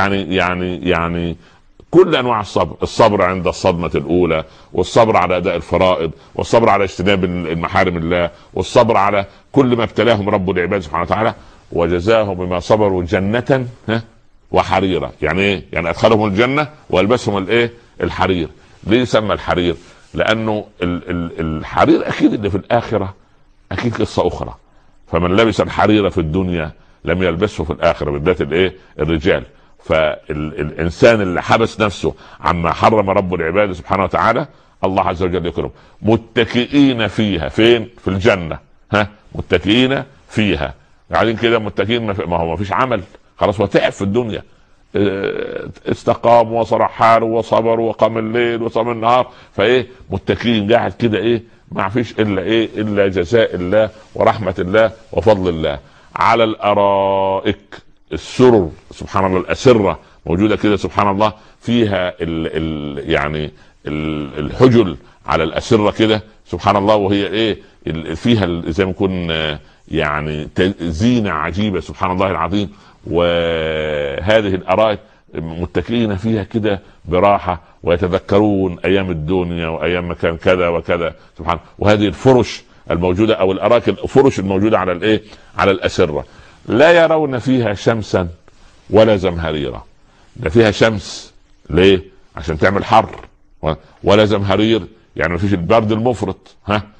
يعني كل انواع الصبر عند الصدمة الاولى، والصبر على اداء الفرائض، والصبر على اجتناب المحارم الله، والصبر على كل ما ابتلاهم رب العباد سبحانه وتعالى. وجزاهم بما صبروا جنة وحريرة. يعني ايه؟ يعني ادخلهم الجنة والبسهم الايه الحرير. ليه سمى الحرير؟ لانه الحرير اكيد اللي في الاخرة اكيد قصة اخرى، فمن لبس الحرير في الدنيا لم يلبسه في الاخرة، بالذات الايه الرجال. فالانسان اللي حبس نفسه عما حرم رب العباد سبحانه وتعالى الله عز وجل يكرم متكئين فيها. فين؟ في الجنة. متكئين فيها، قاعدين كده متكئين، ما هو ما فيش عمل خلاص، هو تعب في الدنيا، استقام وصرح حاله وصبر وقام الليل وصام النهار، فايه متكئين قاعد كده ايه ما فيش الا ايه الا جزاء الله ورحمة الله وفضل الله. على الارائك، السرر سبحان الله، الاسرة موجودة كده سبحان الله، فيها يعني الحجل على الاسرة كده سبحان الله، وهي ايه فيها زي ما يكون يعني زينة عجيبة سبحان الله العظيم. وهذه الارائك متكئين فيها كده براحة، ويتذكرون ايام الدنيا وايام كان كذا وكذا سبحان. وهذه الفرش الموجودة او الارائك الفرش الموجودة على الايه على الاسرة، لا يرون فيها شمسا ولا زمهريرا. ده فيها شمس ليه؟ عشان تعمل حر، ولا زمهرير يعني ما فيش البرد المفرط.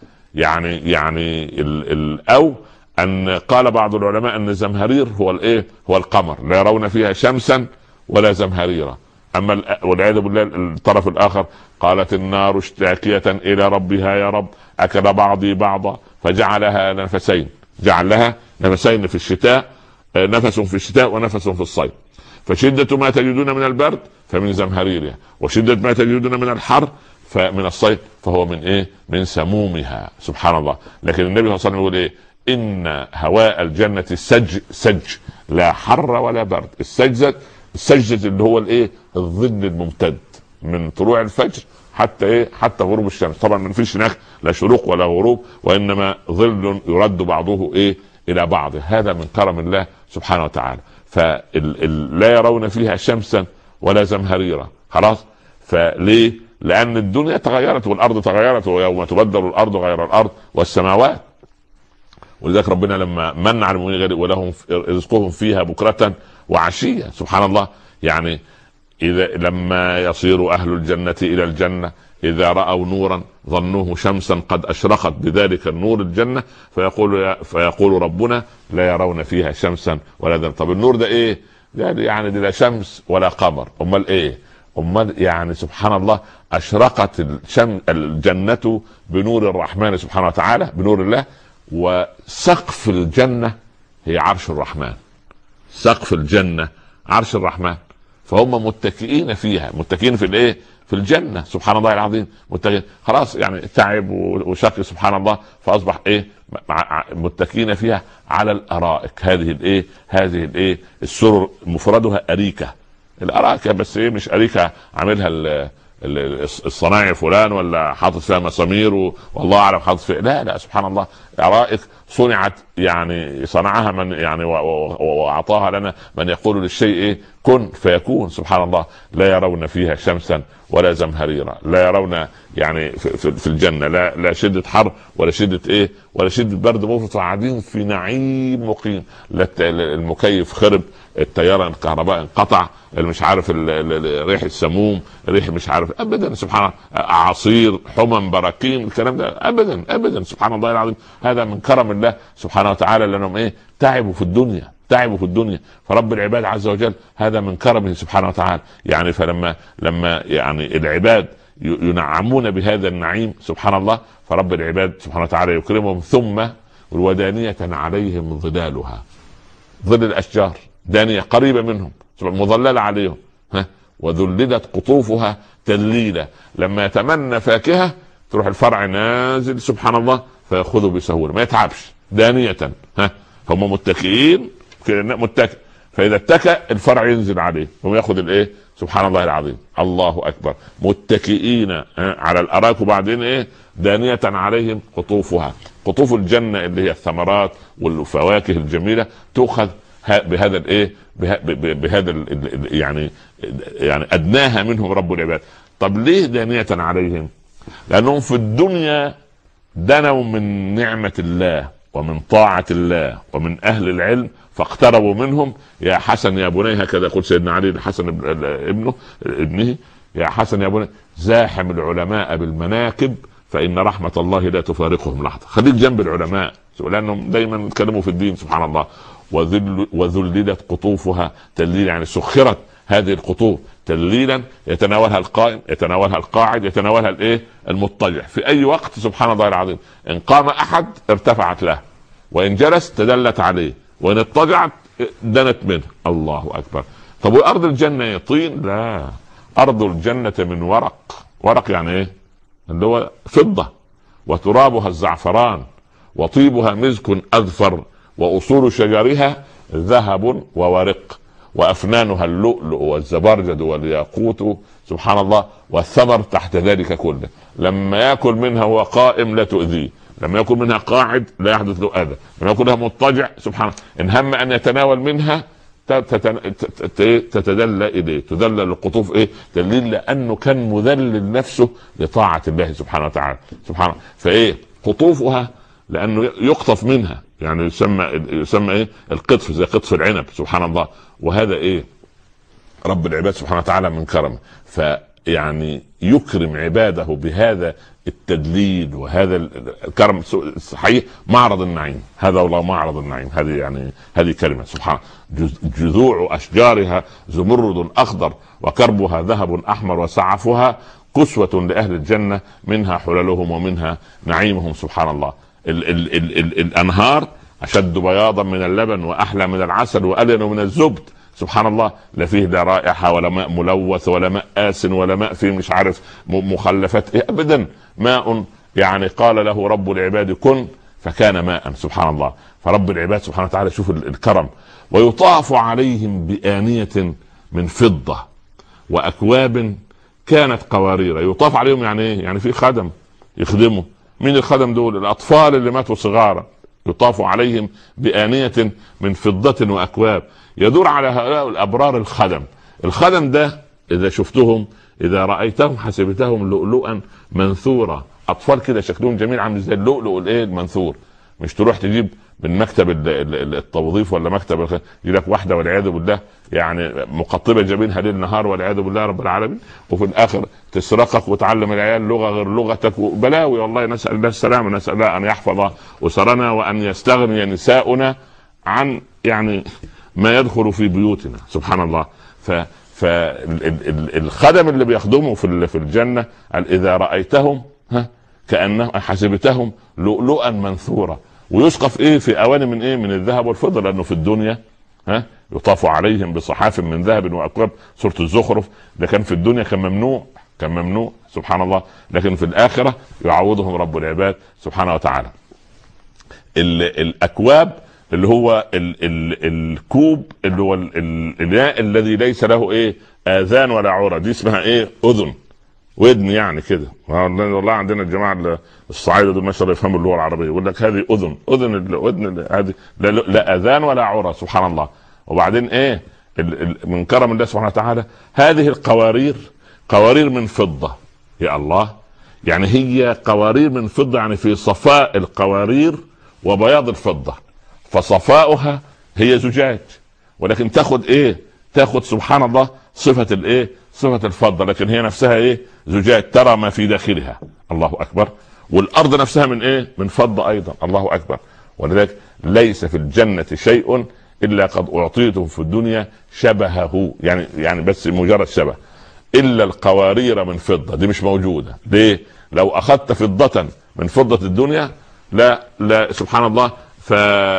يعني او ان قال بعض العلماء ان الزمهرير هو الايه هو القمر، لا يرون فيها شمسا ولا زمهريرا. اما والعياذ بالله الطرف الاخر، قالت النار اشتاكية الى ربها يا رب اكل بعضي بعضا فجعلها نفسين، جعل لها نفسين في الشتاء، نفس في الشتاء ونفس في الصيف. فشدة ما تجدون من البرد فمن زمهريرها، وشدة ما تجدون من الحر فمن الصيف فهو من ايه من سمومها سبحان الله. لكن النبي صلى الله عليه وسلم يقول ايه؟ ان هواء الجنة سج لا حر ولا برد. السجد اللي هو الايه الظل الممتد من طلوع الفجر حتى ايه حتى غروب الشمس. طبعا ما فيش هناك لا شروق ولا غروب، وانما ظل يرد بعضه ايه الى بعض. هذا من كرم الله سبحانه وتعالى. فلا يرون فيها شمسا ولا زمهريرا خلاص. فليه؟ لان الدنيا تغيرت والارض تغيرت، ويوم تبدل الارض غير الارض والسماوات. ولذلك ربنا لما من على المؤمنين ولهم رزقهم فيها بكرة وعشية سبحان الله. يعني إذا لما يصير أهل الجنة إلى الجنة إذا رأوا نورا ظنوه شمسا قد أشرقت بذلك النور الجنة، فيقول ربنا لا يرون فيها شمسا ولا ذنب. طب النور ده إيه؟ يعني لا شمس ولا قمر، أمال إيه؟ أمال يعني سبحان الله أشرقت الجنة بنور الرحمن سبحانه وتعالى، بنور الله. وسقف الجنة هي عرش الرحمن، سقف الجنة عرش الرحمن. فهم متكئين فيها، متكئين في الايه في الجنة سبحان الله العظيم، متكئين خلاص يعني تعب وشق سبحان الله، فاصبح ايه متكئين فيها على الارائك. هذه الايه السرر مفردها اريكة، الأراكة بس ايه، مش أريكة عاملها الصنايعي فلان ولا حاطط فيها مسامير والله اعلم حاطط فيها، لا سبحان الله، ارائك صنعت يعني صنعها من يعني واعطاها لنا من يقول للشيء ايه كن فيكون. سبحان الله، لا يرون فيها شمسا ولا زمهريرا، لا يرون يعني في الجنه لا شده حر ولا شده ايه ولا شده برد مفرط، قاعدين في نعيم مقيم. لا المكيف خرب، التيار الكهرباء انقطع، مش عارف ريح السموم، ريح مش عارف ابدا، سبحان الله، اعاصير حمم براكين، الكلام ده ابدا سبحان الله العظيم. هذا من كرم الله سبحانه وتعالى، لانهم ايه تعبوا في الدنيا، فرب العباد عز وجل هذا من كرمه سبحانه وتعالى. يعني فلما يعني العباد ينعمون بهذا النعيم سبحان الله، فرب العباد سبحانه وتعالى يكرمهم. ثم ودانية عليهم ظلالها، ظل الاشجار دانية قريبة منهم مظللة عليهم، وذللت قطوفها تذليلا، لما يتمنى فاكهة تروح الفرع نازل سبحان الله فيأخذه بسهولة ما يتعبش. دانية هم متكئين متكئ، فإذا اتكأ الفرع ينزل عليه هم يأخذ الايه سبحان الله العظيم. الله أكبر، متكئين على الأراك، وبعدين ايه دانية عليهم قطوفها، قطوف الجنة اللي هي الثمرات والفواكه الجميلة تؤخذ بهذا الايه بهذا يعني ادناها منهم رب العباد. طب ليه دانية عليهم؟ لانهم في الدنيا دنوا من نعمة الله ومن طاعة الله ومن اهل العلم، فاقتربوا منهم. يا حسن يا بني، هكذا يقول سيدنا علي الحسن ابنه، يا حسن يا بني زاحم العلماء بالمناكب فإن رحمة الله لا تفارقهم لحظة. خليك جنب العلماء لأنهم دايما يتكلموا في الدين سبحان الله. وذللت قطوفها تذليلا، يعني سخرت هذه القطوف تذليلا، يتناولها القائم، يتناولها القاعد، يتناولها الايه المضطجع في اي وقت سبحان الله العظيم. ان قام احد ارتفعت له، وان جلس تدلت عليه، وان اضطجعت دنت منه. الله اكبر. طب وارض الجنه طين؟ لا، ارض الجنه من ورق يعني ايه اللي هو فضه، وترابها الزعفران، وطيبها مسك اذفر، واصول شجرها ذهب وورق، وافنانها اللؤلؤ والزبرجد والياقوت سبحان الله، والثمر تحت ذلك كله. لما ياكل منها وهو قائم لا تؤذيه، لما ياكل منها قاعد لا يحدث له اذى، لما ياكلها مضطجع سبحان الله. ان هم ان يتناول منها تتدلى اليه، تذلل القطوف ايه دليل، لانه كان مذلل نفسه لطاعه الله سبحانه وتعالى سبحانه. فايه قطوفها لانه يقطف منها، يعني يسمى ايه القطف، زي قطف العنب سبحان الله. وهذا ايه رب العباد سبحانه وتعالى من كرمه، فيعني يكرم عباده بهذا التدليل وهذا الكرم صحيح. معرض النعيم هذا والله معرض النعيم، هذه يعني هذه كلمه سبحان. جذوع اشجارها زمرد اخضر، وكربها ذهب احمر، وسعفها كسوة لأهل الجنة، منها حللهم ومنها نعيمهم سبحان الله. الأنهار أشد بياضا من اللبن، وأحلى من العسل، وألين من الزبد سبحان الله. لا فيه لا رائحة ولا ماء ملوث ولا ماء آسن ولا ماء فيه مش عارف مخلفات إيه أبدا، ماء يعني قال له رب العباد كن فكان ماء سبحان الله. فرب العباد سبحانه وتعالى شوف الكرم. ويطاف عليهم بآنية من فضة وأكواب كانت قوارير. يطاف عليهم يعني ايه؟ يعني في خدم يخدموا. مين الخدم دول؟ الاطفال اللي ماتوا صغارا. يطاف عليهم بآنية من فضة واكواب. يدور على هؤلاء الابرار الخدم ده اذا شفتهم، اذا رأيتهم حسبتهم لؤلؤا منثورا. اطفال كده شكلهم جميل عامل زي اللؤلؤ الايه المنثور. مش تروح تجيب من مكتب التوظيف ولا مكتب يجي لك واحده والعياذ بالله يعني مقطبه جبينها ليل نهار والعياذ بالله رب العالمين، وفي الاخر تسرقك وتعلم العيال لغه غير لغتك وبلاوي. والله نسال الله السلامه، نسال الله ان يحفظ اسرنا وان يستغني نساؤنا عن يعني ما يدخل في بيوتنا سبحان الله. فالخدم اللي بيخدموا في الجنه اذا رايتهم كانه حسبتهم لؤلؤا منثورا. ويسقف ايه في اواني من ايه من الذهب والفضه، لانه في الدنيا يطاف عليهم بصحاف من ذهب واكواب. سوره الزخرف ده كان في الدنيا كان ممنوع سبحان الله، لكن في الاخره يعوضهم رب العباد سبحانه وتعالى. الاكواب اللي هو الكوب اللي هو الاناء الذي ليس له ايه اذان ولا عورة، دي اسمها ايه اذن، ودن يعني كده. والله عندنا الجماعه الصعايده دول ما شاء الله يفهموا اللغه العربيه، يقول لك هذه اذن الودن هذه لا اذان ولا عوره، سبحان الله. وبعدين ايه من كرم الله سبحانه وتعالى هذه القوارير قوارير من فضه، يا الله، يعني هي قوارير من فضه، يعني في صفاء القوارير وبياض الفضه، فصفاؤها هي زجاج، ولكن تاخد ايه، تاخد سبحان الله صفه الايه، صفه الفضه، لكن هي نفسها ايه زجاج، ترى ما في داخلها، الله اكبر. والارض نفسها من ايه، من فضه ايضا، الله اكبر. ولذلك ليس في الجنه شيء الا قد اعطيته في الدنيا شبهه، يعني بس مجرد شبه، الا القوارير من فضه، دي مش موجوده. ليه؟ لو اخذت فضه من فضه الدنيا لا سبحان الله، ف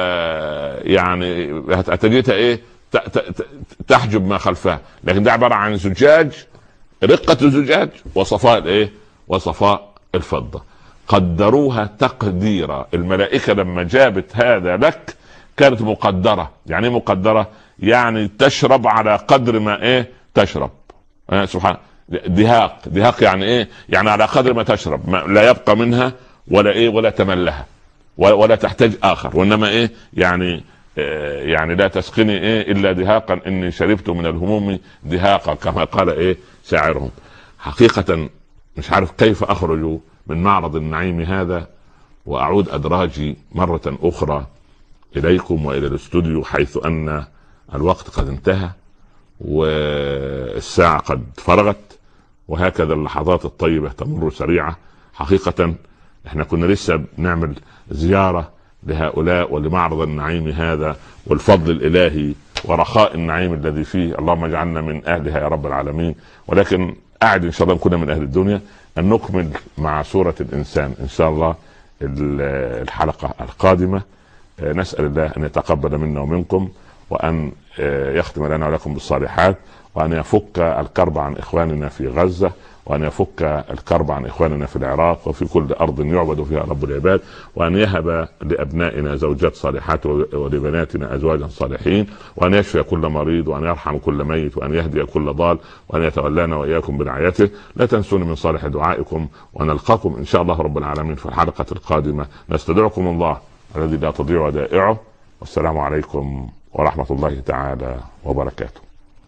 يعني هتجدها ايه تحجب ما خلفها، لكن ده عباره عن زجاج، رقه الزجاج وصفاء الايه، وصفاء الفضه. قدروها تقديرا، الملائكه لما جابت هذا لك كانت مقدره. يعني مقدره يعني تشرب على قدر ما ايه تشرب، سبحان. دهاق يعني ايه، يعني على قدر ما تشرب، ما لا يبقى منها ولا ايه ولا تملها ولا تحتاج اخر، وانما ايه يعني لا تسقني ايه الا دهاقا اني شربت من الهموم دهاقا، كما قال ايه شاعرهم. حقيقة مش عارف كيف اخرج من معرض النعيم هذا واعود ادراجي مرة اخرى اليكم والى الاستوديو، حيث ان الوقت قد انتهى والساعة قد فرغت، وهكذا اللحظات الطيبة تمر سريعة. حقيقة احنا كنا لسه بنعمل زيارة لهؤلاء ولمعرض النعيم هذا والفضل الالهي ورخاء النعيم الذي فيه، اللهم اجعلنا من اهلها يا رب العالمين. ولكن اعد ان شاء الله نكون من اهل الدنيا ان نكمل مع سورة الانسان ان شاء الله الحلقة القادمة. نسأل الله ان يتقبل منا ومنكم، وان يختم لنا ولكم بالصالحات، وان يفك الكرب عن اخواننا في غزة، وأن يفك الكرب عن إخواننا في العراق وفي كل أرض يعبد فيها رب العباد، وأن يهب لأبنائنا زوجات صالحات ولبناتنا أزواجا صالحين، وأن يشفي كل مريض، وأن يرحم كل ميت، وأن يهدي كل ضال، وأن يتولانا وإياكم برعايته. لا تنسون من صالح دعائكم، ونلقاكم إن شاء الله رب العالمين في الحلقة القادمة. نستودعكم الله الذي لا تضيع ودائعه، والسلام عليكم ورحمة الله تعالى وبركاته.